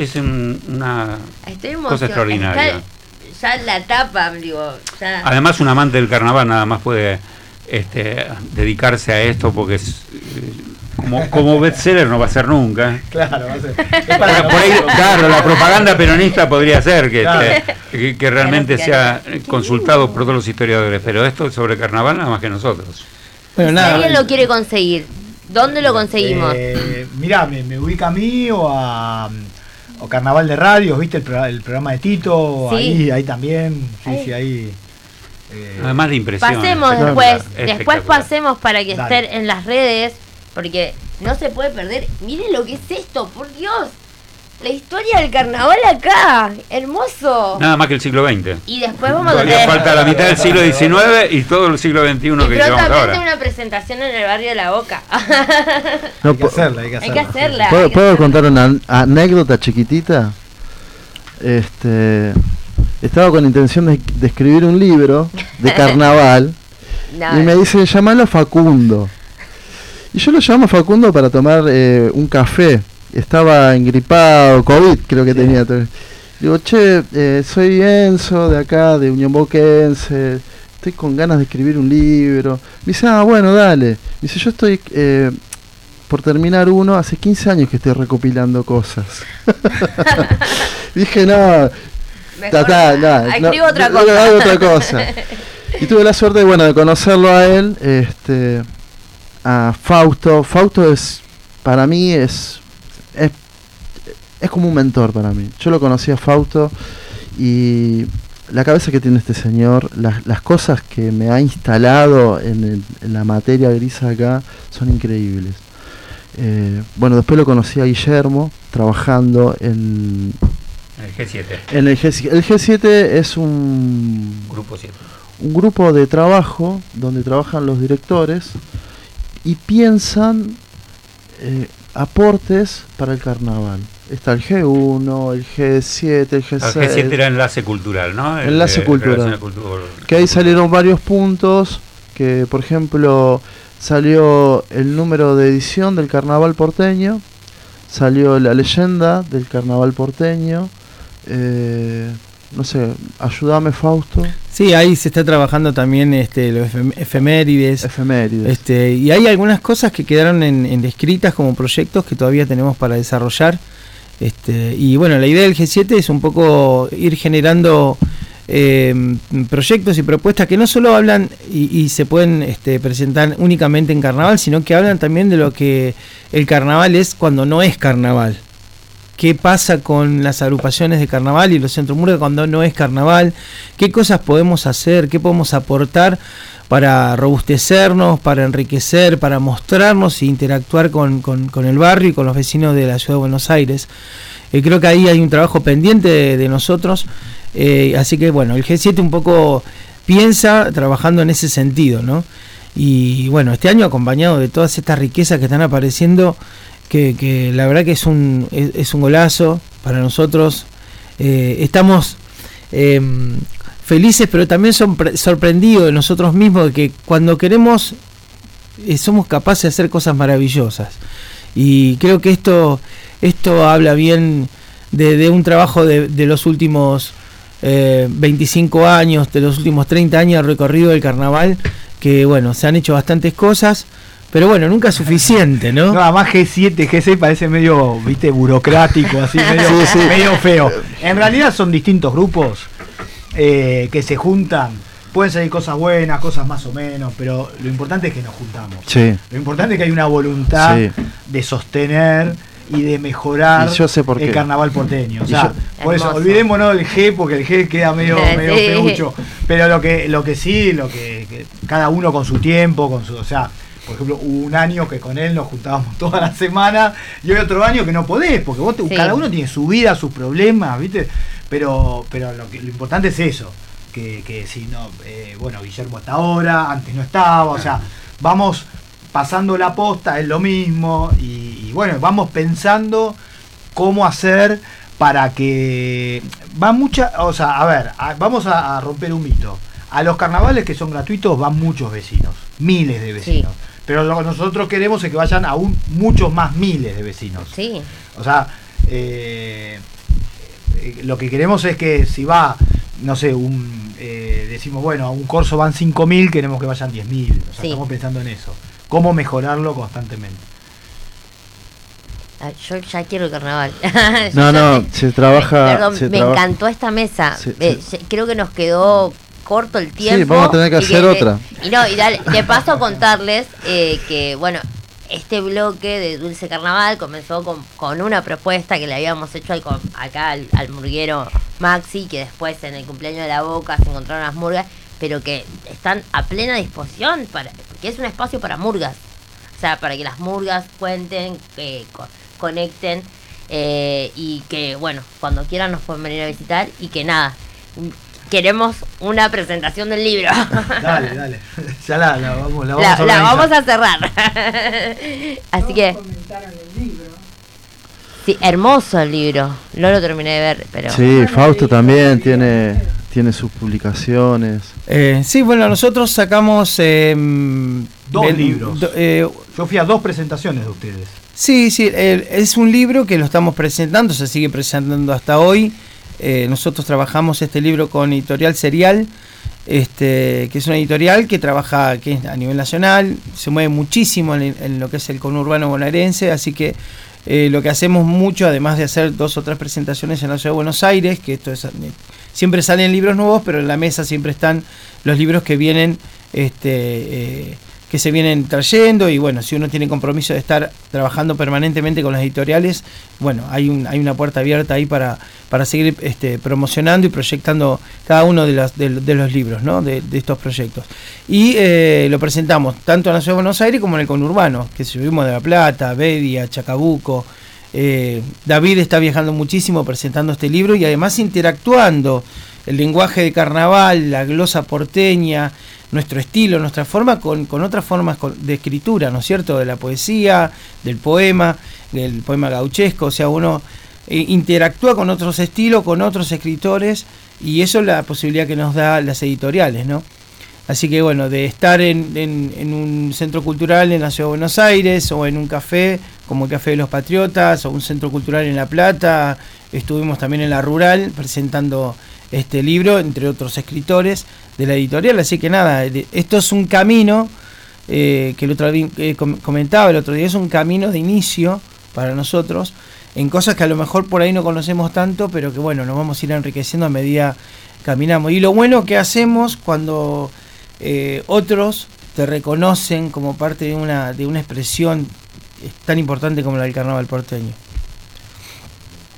cosa extraordinaria. Ya la tapa, digo. Ya. Además, un amante del carnaval nada más puede dedicarse a esto, porque es como bestseller no va a ser nunca. Claro, va a ser. Por ahí, claro, la propaganda peronista podría ser que realmente sea consultado por todos los historiadores, pero esto sobre carnaval nada más que nosotros. Bueno, nada. Si alguien lo quiere conseguir, ¿dónde lo conseguimos? Mirá, me ubica a mí o Carnaval de Radios, ¿viste? El programa de Tito, sí. ahí también, sí, ahí. Además de impresión. Pasemos después pasemos para que estén en las redes, porque no se puede perder. Miren lo que es esto, por Dios. La historia del carnaval acá, hermoso. Nada más que el siglo XX. Y después vamos a ver. Falta la mitad del siglo XIX y todo el siglo XXI que llevamos ahora. Una presentación en el barrio de La Boca. Hay que hacerla. ¿Puedo contar una anécdota chiquitita? Estaba con intención de escribir un libro de carnaval y me dice, llamalo Facundo. Y yo lo llamo a Facundo para tomar un café. Estaba engripado, COVID creo que tenía. Digo, soy Enzo de acá, de Unión Boquense, estoy con ganas de escribir un libro. Me dice, bueno, dale. Me dice, yo estoy por terminar uno, hace 15 años que estoy recopilando cosas. Dije, no, escribo otra cosa. Hago otra cosa. Y tuve la suerte de conocerlo a él, a Fausto. Fausto para mí es como un mentor para mí. Yo lo conocí a Fausto y la cabeza que tiene este señor, las cosas que me ha instalado en la materia gris acá son increíbles. Después lo conocí a Guillermo trabajando en el G7. El G7 es un grupo de trabajo donde trabajan los directores y piensan aportes para el carnaval. Está el G1, el G7, el G6. El G7 era enlace cultural, ¿no? Enlace cultural. Que ahí salieron varios puntos, que por ejemplo salió el número de edición del carnaval porteño, salió la leyenda del carnaval porteño, no sé, ayúdame Fausto. Sí, ahí se está trabajando también los efemérides. Y hay algunas cosas que quedaron en descritas como proyectos que todavía tenemos para desarrollar. Y bueno, la idea del G7 es un poco ir generando proyectos y propuestas que no solo hablan y se pueden presentar únicamente en carnaval, sino que hablan también de lo que el carnaval es cuando no es carnaval. qué pasa con las agrupaciones de carnaval y los centros murga cuando no es carnaval, qué cosas podemos hacer, qué podemos aportar para robustecernos, para enriquecer, para mostrarnos e interactuar con el barrio y con los vecinos de la ciudad de Buenos Aires. Creo que ahí hay un trabajo pendiente de nosotros, así que bueno, el G7 un poco piensa trabajando en ese sentido, ¿no? Y bueno, este año acompañado de todas estas riquezas que están apareciendo, que la verdad que es un golazo para nosotros. Estamos felices, pero también sorprendidos de nosotros mismos, de que cuando queremos somos capaces de hacer cosas maravillosas. Y creo que esto habla bien de un trabajo de los últimos 25 años, de los últimos 30 años de recorrido del carnaval, que bueno, se han hecho bastantes cosas, pero bueno, nunca es suficiente, ¿no? No, además G7, G6 parece medio, viste, burocrático, así, medio feo. En realidad son distintos grupos que se juntan. Pueden salir cosas buenas, cosas más o menos, pero lo importante es que nos juntamos. Sí. Lo importante es que hay una voluntad de sostener y de mejorar el carnaval porteño. O sea, por eso, olvidémonos del G, porque el G queda medio feucho. Pero lo que sí, que cada uno con su tiempo, o sea, por ejemplo, hubo un año que con él nos juntábamos toda la semana y hay otro año que no podés, porque cada uno tiene su vida, sus problemas, ¿viste? Pero lo importante es eso, que si no, bueno, Guillermo está ahora, antes no estaba, o sea, vamos pasando la posta, es lo mismo, y bueno, vamos pensando cómo hacer para que o sea, a ver, vamos a romper un mito. A los carnavales que son gratuitos van muchos vecinos, miles de vecinos. Sí. Pero lo que nosotros queremos es que vayan aún muchos más miles de vecinos. Sí. O sea, lo que queremos es que si va, no sé, decimos, bueno, a un corso van 5.000, queremos que vayan 10.000. O sea, estamos pensando en eso. Cómo mejorarlo constantemente. Yo ya quiero el carnaval. Se trabaja. Perdón, me encantó esta mesa. Creo que nos quedó corto el tiempo. Sí, vamos a tener que hacer otra. Y de paso a contarles que, bueno, este bloque de Dulce Carnaval comenzó con una propuesta que le habíamos hecho acá al murguero Maxi, que después en el cumpleaños de la Boca se encontraron las murgas, pero que están a plena disposición, porque es un espacio para murgas. O sea, para que las murgas cuenten, conecten, y que, bueno, cuando quieran nos pueden venir a visitar, y que nada, queremos una presentación del libro. Dale. Ya la vamos a cerrar. Así que... Sí, hermoso el libro. No lo terminé de ver, pero... Sí, Fausto también tiene sus publicaciones. Sí, bueno, nosotros sacamos... 2 libros. Yo fui a 2 presentaciones de ustedes. Sí, es un libro que lo estamos presentando, se sigue presentando hasta hoy. Nosotros trabajamos este libro con Editorial Serial, que es una editorial que trabaja a nivel nacional, se mueve muchísimo en lo que es el conurbano bonaerense, así que lo que hacemos mucho, además de hacer 2 o 3 presentaciones en la ciudad de Buenos Aires, que esto es, siempre salen libros nuevos, pero en la mesa siempre están los libros que vienen, que se vienen trayendo, y bueno, si uno tiene compromiso de estar trabajando permanentemente con las editoriales, bueno, hay una puerta abierta ahí para seguir promocionando y proyectando cada uno de los libros, ¿no? de estos proyectos. Y lo presentamos tanto en la ciudad de Buenos Aires como en el conurbano, que subimos de La Plata, Bedia, Chacabuco. David está viajando muchísimo presentando este libro y además interactuando el lenguaje de carnaval, la glosa porteña, nuestro estilo, nuestra forma con otras formas de escritura, ¿no es cierto? De la poesía, del poema gauchesco, o sea, uno interactúa con otros estilos, con otros escritores, y eso es la posibilidad que nos da las editoriales, ¿no? Así que bueno, de estar en un centro cultural en la ciudad de Buenos Aires, o en un café como el Café de los Patriotas, o un centro cultural en La Plata, estuvimos también en La Rural presentando este libro, entre otros escritores de la editorial. Así que nada, esto es un camino que el otro día comentaba el otro día, es un camino de inicio para nosotros en cosas que a lo mejor por ahí no conocemos tanto, pero que bueno, nos vamos a ir enriqueciendo a medida caminamos. Y lo bueno que hacemos cuando otros te reconocen como parte de una expresión tan importante como la del carnaval porteño.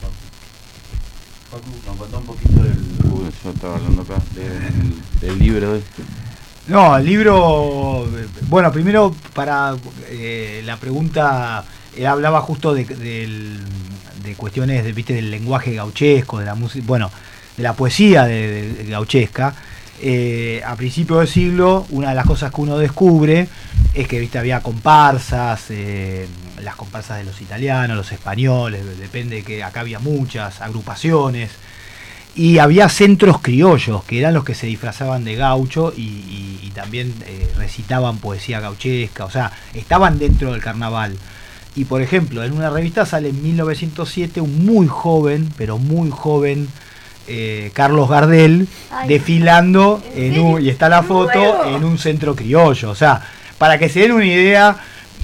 Yo estaba hablando acá del libro este. No, el libro, bueno, primero para la pregunta, él hablaba justo de cuestiones ¿viste? Del lenguaje gauchesco, de la música, bueno, de la poesía de gauchesca. A principios del siglo, una de las cosas que uno descubre es que ¿viste? Había comparsas, las comparsas de los italianos, los españoles, depende que acá había muchas agrupaciones, y había centros criollos que eran los que se disfrazaban de gaucho y también recitaban poesía gauchesca, o sea, estaban dentro del carnaval. Y por ejemplo, en una revista sale en 1907 un muy joven, pero muy joven, Carlos Gardel, desfilando y está la foto en un centro criollo. O sea, para que se den una idea,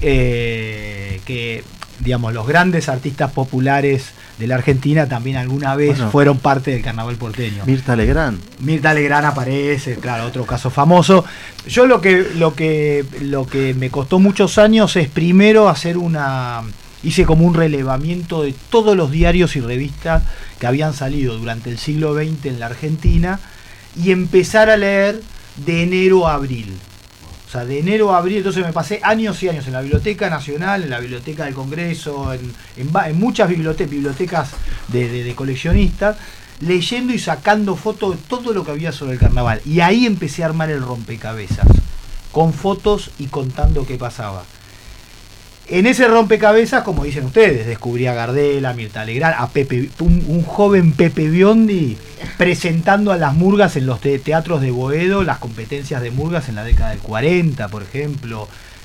que digamos los grandes artistas populares de la Argentina también alguna vez fueron parte del carnaval porteño. Mirta Legrand aparece, claro, otro caso famoso. Yo lo que me costó muchos años es primero hice como un relevamiento de todos los diarios y revistas que habían salido durante el siglo XX en la Argentina y empezar a leer de enero a abril. O sea, de enero a abril, entonces me pasé años y años en la Biblioteca Nacional, en la Biblioteca del Congreso, en muchas bibliotecas de coleccionistas, leyendo y sacando fotos de todo lo que había sobre el carnaval. Y ahí empecé a armar el rompecabezas, con fotos y contando qué pasaba. En ese rompecabezas, como dicen ustedes, descubrí a Gardel, a Mirta Legrand, a Pepe, un joven Pepe Biondi presentando a las murgas en los teatros de Boedo, las competencias de murgas en la década del 40, por ejemplo.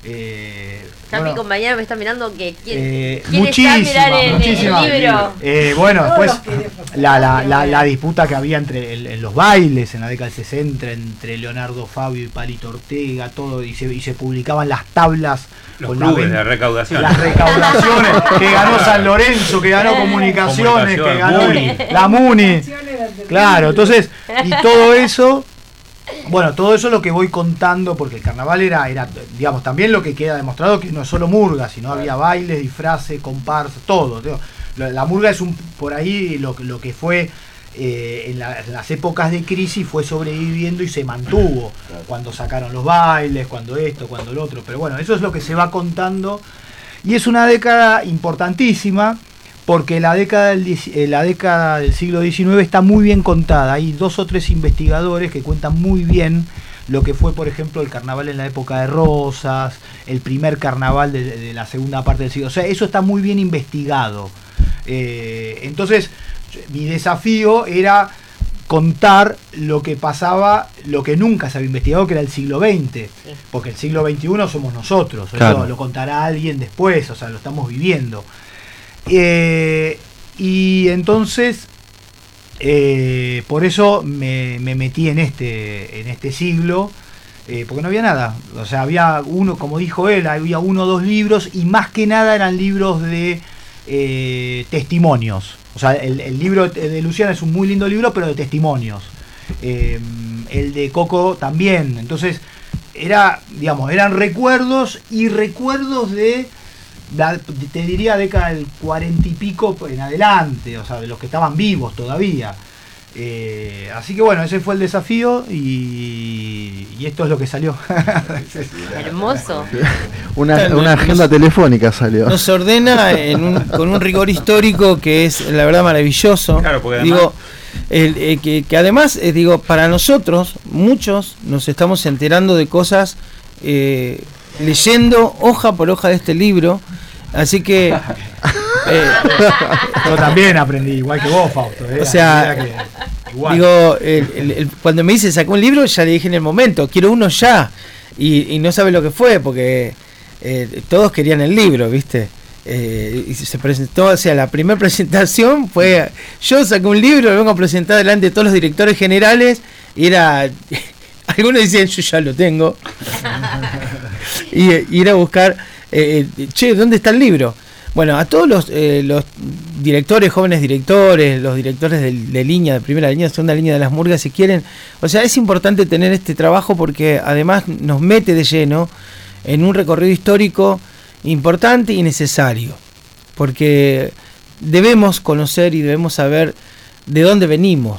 Mi compañera me está mirando que quiere muchísimas el libro. Bueno, después la disputa que había en los bailes en la década del 60 entre Leonardo Fabio y Palito Ortega, todo, y se publicaban las tablas. Los clubes de recaudación. Las recaudaciones que ganó San Lorenzo, que ganó Comunicaciones, que ganó la Muni. Claro, entonces, y todo eso, bueno, todo eso es lo que voy contando, porque el carnaval era, digamos, también lo que queda demostrado que no es solo murga, sino había bailes, disfraces, comparsas, todo. La murga es por ahí lo que fue en las épocas de crisis, fue sobreviviendo y se mantuvo. Cuando sacaron los bailes, cuando esto, cuando lo otro. Pero bueno, eso es lo que se va contando. Y es una década importantísima, porque la década del siglo XIX está muy bien contada. Hay 2 o 3 investigadores que cuentan muy bien lo que fue, por ejemplo, el carnaval en la época de Rosas, el primer carnaval de la segunda parte del siglo. O sea, eso está muy bien investigado. Entonces, mi desafío era contar lo que pasaba, lo que nunca se había investigado, que era el siglo XX, porque el siglo XXI somos nosotros, claro. Eso lo contará alguien después, o sea, lo estamos viviendo. Y entonces, por eso me metí en este siglo, porque no había nada, o sea, había uno, como dijo él, había 1 o 2 libros, y más que nada eran libros de testimonios. O sea, el libro de Luciana es un muy lindo libro, pero de testimonios. El de Coco también. Entonces, eran recuerdos y recuerdos de, te diría, década del 40 y pico en adelante, o sea, de los que estaban vivos todavía. Así que bueno, ese fue el desafío y esto es lo que salió. Hermoso. Una agenda telefónica salió. Nos ordena con un rigor histórico que es la verdad maravilloso. Claro, porque además, que además, para nosotros, muchos nos estamos enterando de cosas leyendo hoja por hoja de este libro. Así que yo también aprendí, igual que vos, Fausto. O sea, cuando me dice sacó un libro, ya le dije en el momento, quiero uno ya. Y no sabe lo que fue, porque todos querían el libro, ¿viste? Y se presentó, o sea, la primera presentación fue, yo saqué un libro, lo vengo a presentar delante de todos los directores generales, y era, algunos decían, yo ya lo tengo. y ir a buscar, che, ¿dónde está el libro? Bueno, a todos los directores, jóvenes directores, los directores de línea, de primera línea, de segunda línea de las murgas, si quieren, o sea, es importante tener este trabajo porque además nos mete de lleno en un recorrido histórico importante y necesario, porque debemos conocer y debemos saber de dónde venimos,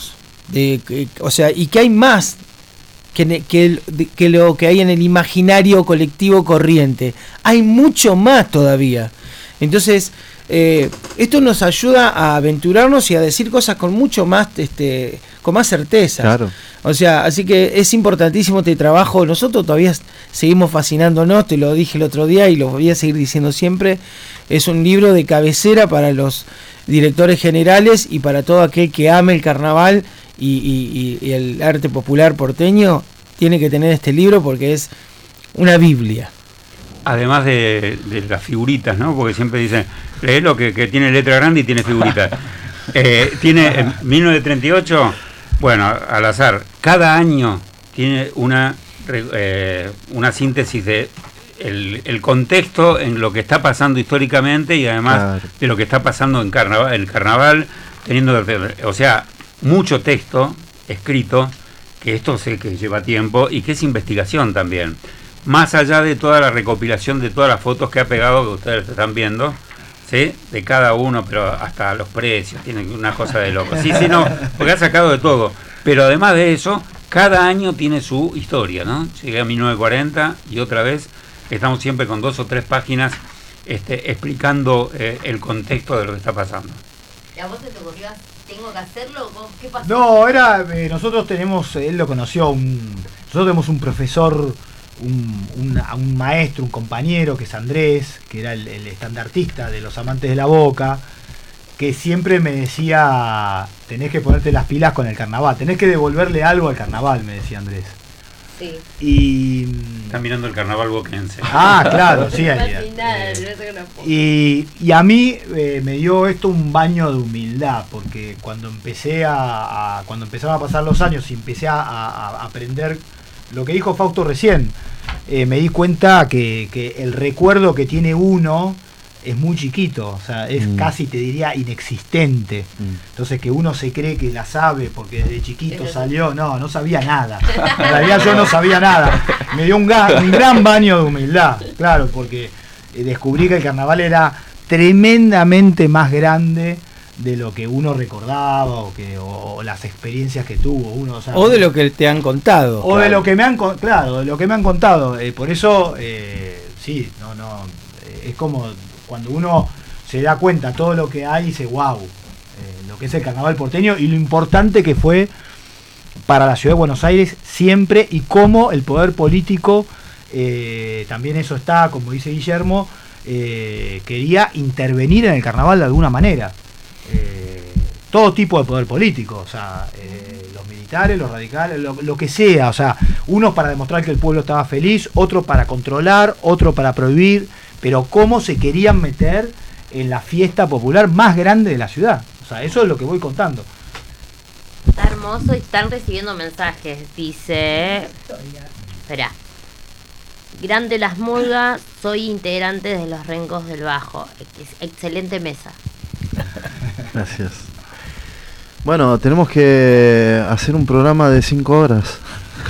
O sea, y que hay más que lo que hay en el imaginario colectivo corriente. Hay mucho más todavía. Entonces, esto nos ayuda a aventurarnos y a decir cosas con mucho más, con más certeza. Claro. O sea, así que es importantísimo este trabajo. Nosotros todavía seguimos fascinándonos, te lo dije el otro día y lo voy a seguir diciendo siempre. Es un libro de cabecera para los directores generales y para todo aquel que ame el carnaval y el arte popular porteño. Tiene que tener este libro porque es una Biblia. Además de las figuritas, ¿no? Porque siempre dicen, lee lo que tiene letra grande y tiene figuritas. Tiene en 1938, bueno, al azar, cada año tiene una síntesis de el contexto en lo que está pasando históricamente y además de lo que está pasando en el carnaval, teniendo, o sea, mucho texto escrito, que esto sé que lleva tiempo y que es investigación también. Más allá de toda la recopilación de todas las fotos que ha pegado, que ustedes están viendo, ¿sí? De cada uno, pero hasta los precios, tienen una cosa de loco. Sí, no, porque ha sacado de todo. Pero además de eso, cada año tiene su historia, ¿no? Llegué a 1940 y otra vez estamos siempre con 2 o 3 páginas explicando el contexto de lo que está pasando. ¿Y a vos te ocurrió, tengo que hacerlo? ¿Qué pasó? No, nosotros tenemos, él lo conoció, nosotros tenemos un profesor, un maestro, un compañero que es Andrés, que era el estandartista de los amantes de la Boca, que siempre me decía, tenés que ponerte las pilas con el carnaval, tenés que devolverle algo al carnaval, me decía Andrés. Sí. Y están mirando el carnaval boquense. Claro, sí. Y a mí me dio esto un baño de humildad, porque cuando empezaron a pasar los años y empecé a aprender lo que dijo Fausto recién, me di cuenta que el recuerdo que tiene uno es muy chiquito, o sea, es casi, te diría, inexistente. Entonces, que uno se cree que la sabe porque desde chiquito salió, no sabía nada. En realidad yo no sabía nada. Me dio un gran baño de humildad, claro, porque descubrí que el carnaval era tremendamente más grande de lo que uno recordaba o las experiencias que tuvo uno, o de lo que te han contado, o de lo que me han contado. Por eso sí, es como cuando uno se da cuenta todo lo que hay y dice wow, lo que es el carnaval porteño y lo importante que fue para la ciudad de Buenos Aires siempre, y cómo el poder político también eso está, como dice Guillermo, quería intervenir en el carnaval de alguna manera. Todo tipo de poder político, o sea, los militares, los radicales, lo que sea, o sea, unos para demostrar que el pueblo estaba feliz, otros para controlar, otros para prohibir, pero cómo se querían meter en la fiesta popular más grande de la ciudad. O sea, eso es lo que voy contando. Está hermoso y están recibiendo mensajes. Dice, espera, Grande Las Murgas, soy integrante de los Rencos del Bajo. Excelente mesa. Gracias. Bueno, tenemos que hacer un programa de 5 horas.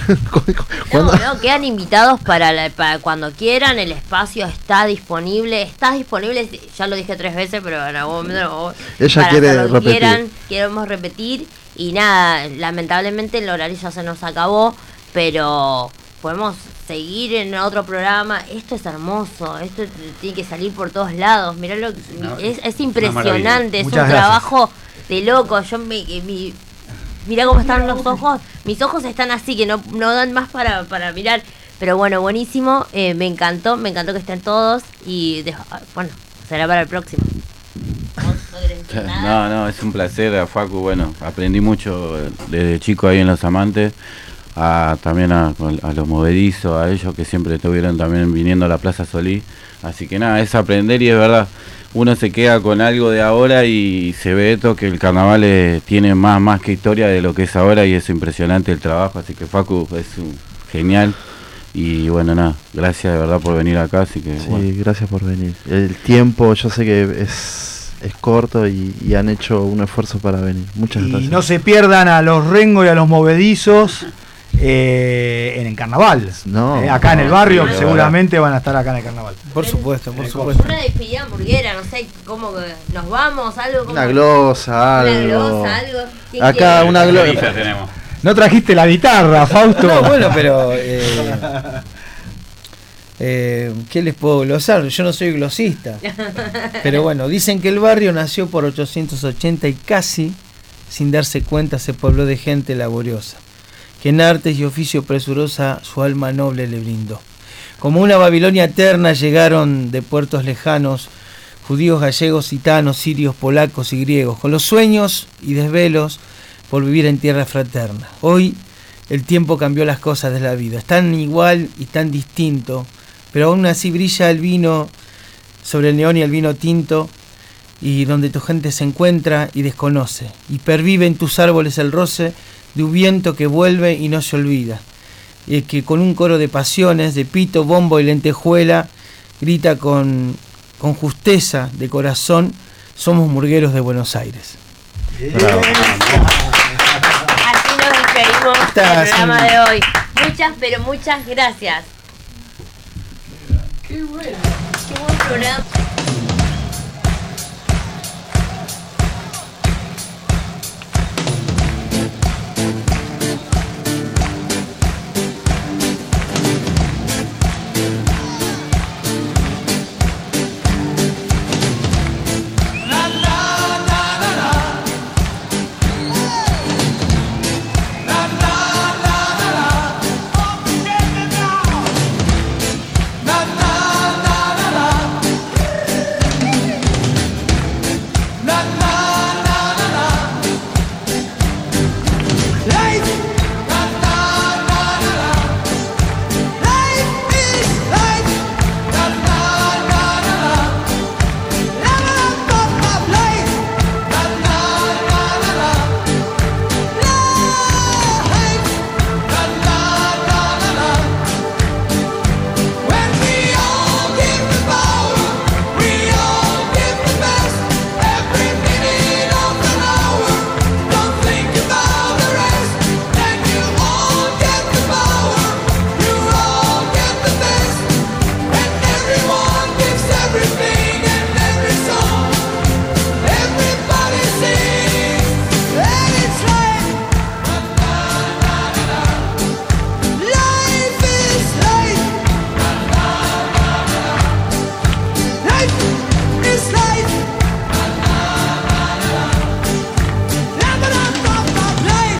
No, quedan invitados para cuando quieran. El espacio está disponible, ya lo dije 3 veces, pero en algún momento ella quiere repetir. Queremos repetir. Y nada, lamentablemente el horario ya se nos acabó, pero podemos seguir en otro programa. Esto es hermoso, esto tiene que salir por todos lados. Mirá es impresionante, es un trabajo de loco. Mirá cómo están los ojos. Mis ojos están así, que no dan más para mirar. Pero bueno, buenísimo. Me encantó que estén todos. Y bueno, será para el próximo. No, es un placer, Facu. Bueno, aprendí mucho desde chico ahí en Los Amantes. También a los movedizos, a ellos que siempre estuvieron también viniendo a la Plaza Solís. Así que nada, es aprender y es verdad. Uno se queda con algo de ahora y se ve esto, que el carnaval tiene más que historia de lo que es ahora, y es impresionante el trabajo. Así que Facu es genial. Y bueno, nada, gracias de verdad por venir acá. Así que, sí, bueno. Gracias por venir. El tiempo, yo sé que es corto y han hecho un esfuerzo para venir. Muchas gracias. Y no se pierdan a los Rengo y a los Movedizos en el carnaval. No. Acá en el barrio, sí, seguramente van a estar acá en el carnaval. Por supuesto, por supuesto. Una despedida hamburguera, no sé cómo que nos vamos, algo como. Una glosa, algo. Una glosa, algo. ¿Quién Acá quiere? una glosa. tenemos. No trajiste la guitarra, Fausto. No, bueno, pero ¿qué les puedo glosar? Yo no soy glosista. Pero bueno, dicen que el barrio nació por 880 y casi, sin darse cuenta, se pobló de gente laboriosa, que en artes y oficio presurosa su alma noble le brindó. Como una Babilonia eterna llegaron de puertos lejanos judíos, gallegos, gitanos, sirios, polacos y griegos, con los sueños y desvelos por vivir en tierra fraterna. Hoy el tiempo cambió las cosas de la vida, es tan igual y tan distinto, pero aún así brilla el vino sobre el neón y el vino tinto, y donde tu gente se encuentra y desconoce, y pervive en tus árboles el roce de un viento que vuelve y no se olvida, y que con un coro de pasiones, de pito, bombo y lentejuela, grita con justeza de corazón: somos murgueros de Buenos Aires. Bravo. Así nos despedimos del programa de hoy. Muchas, pero muchas gracias. Qué bueno. Qué buen programa.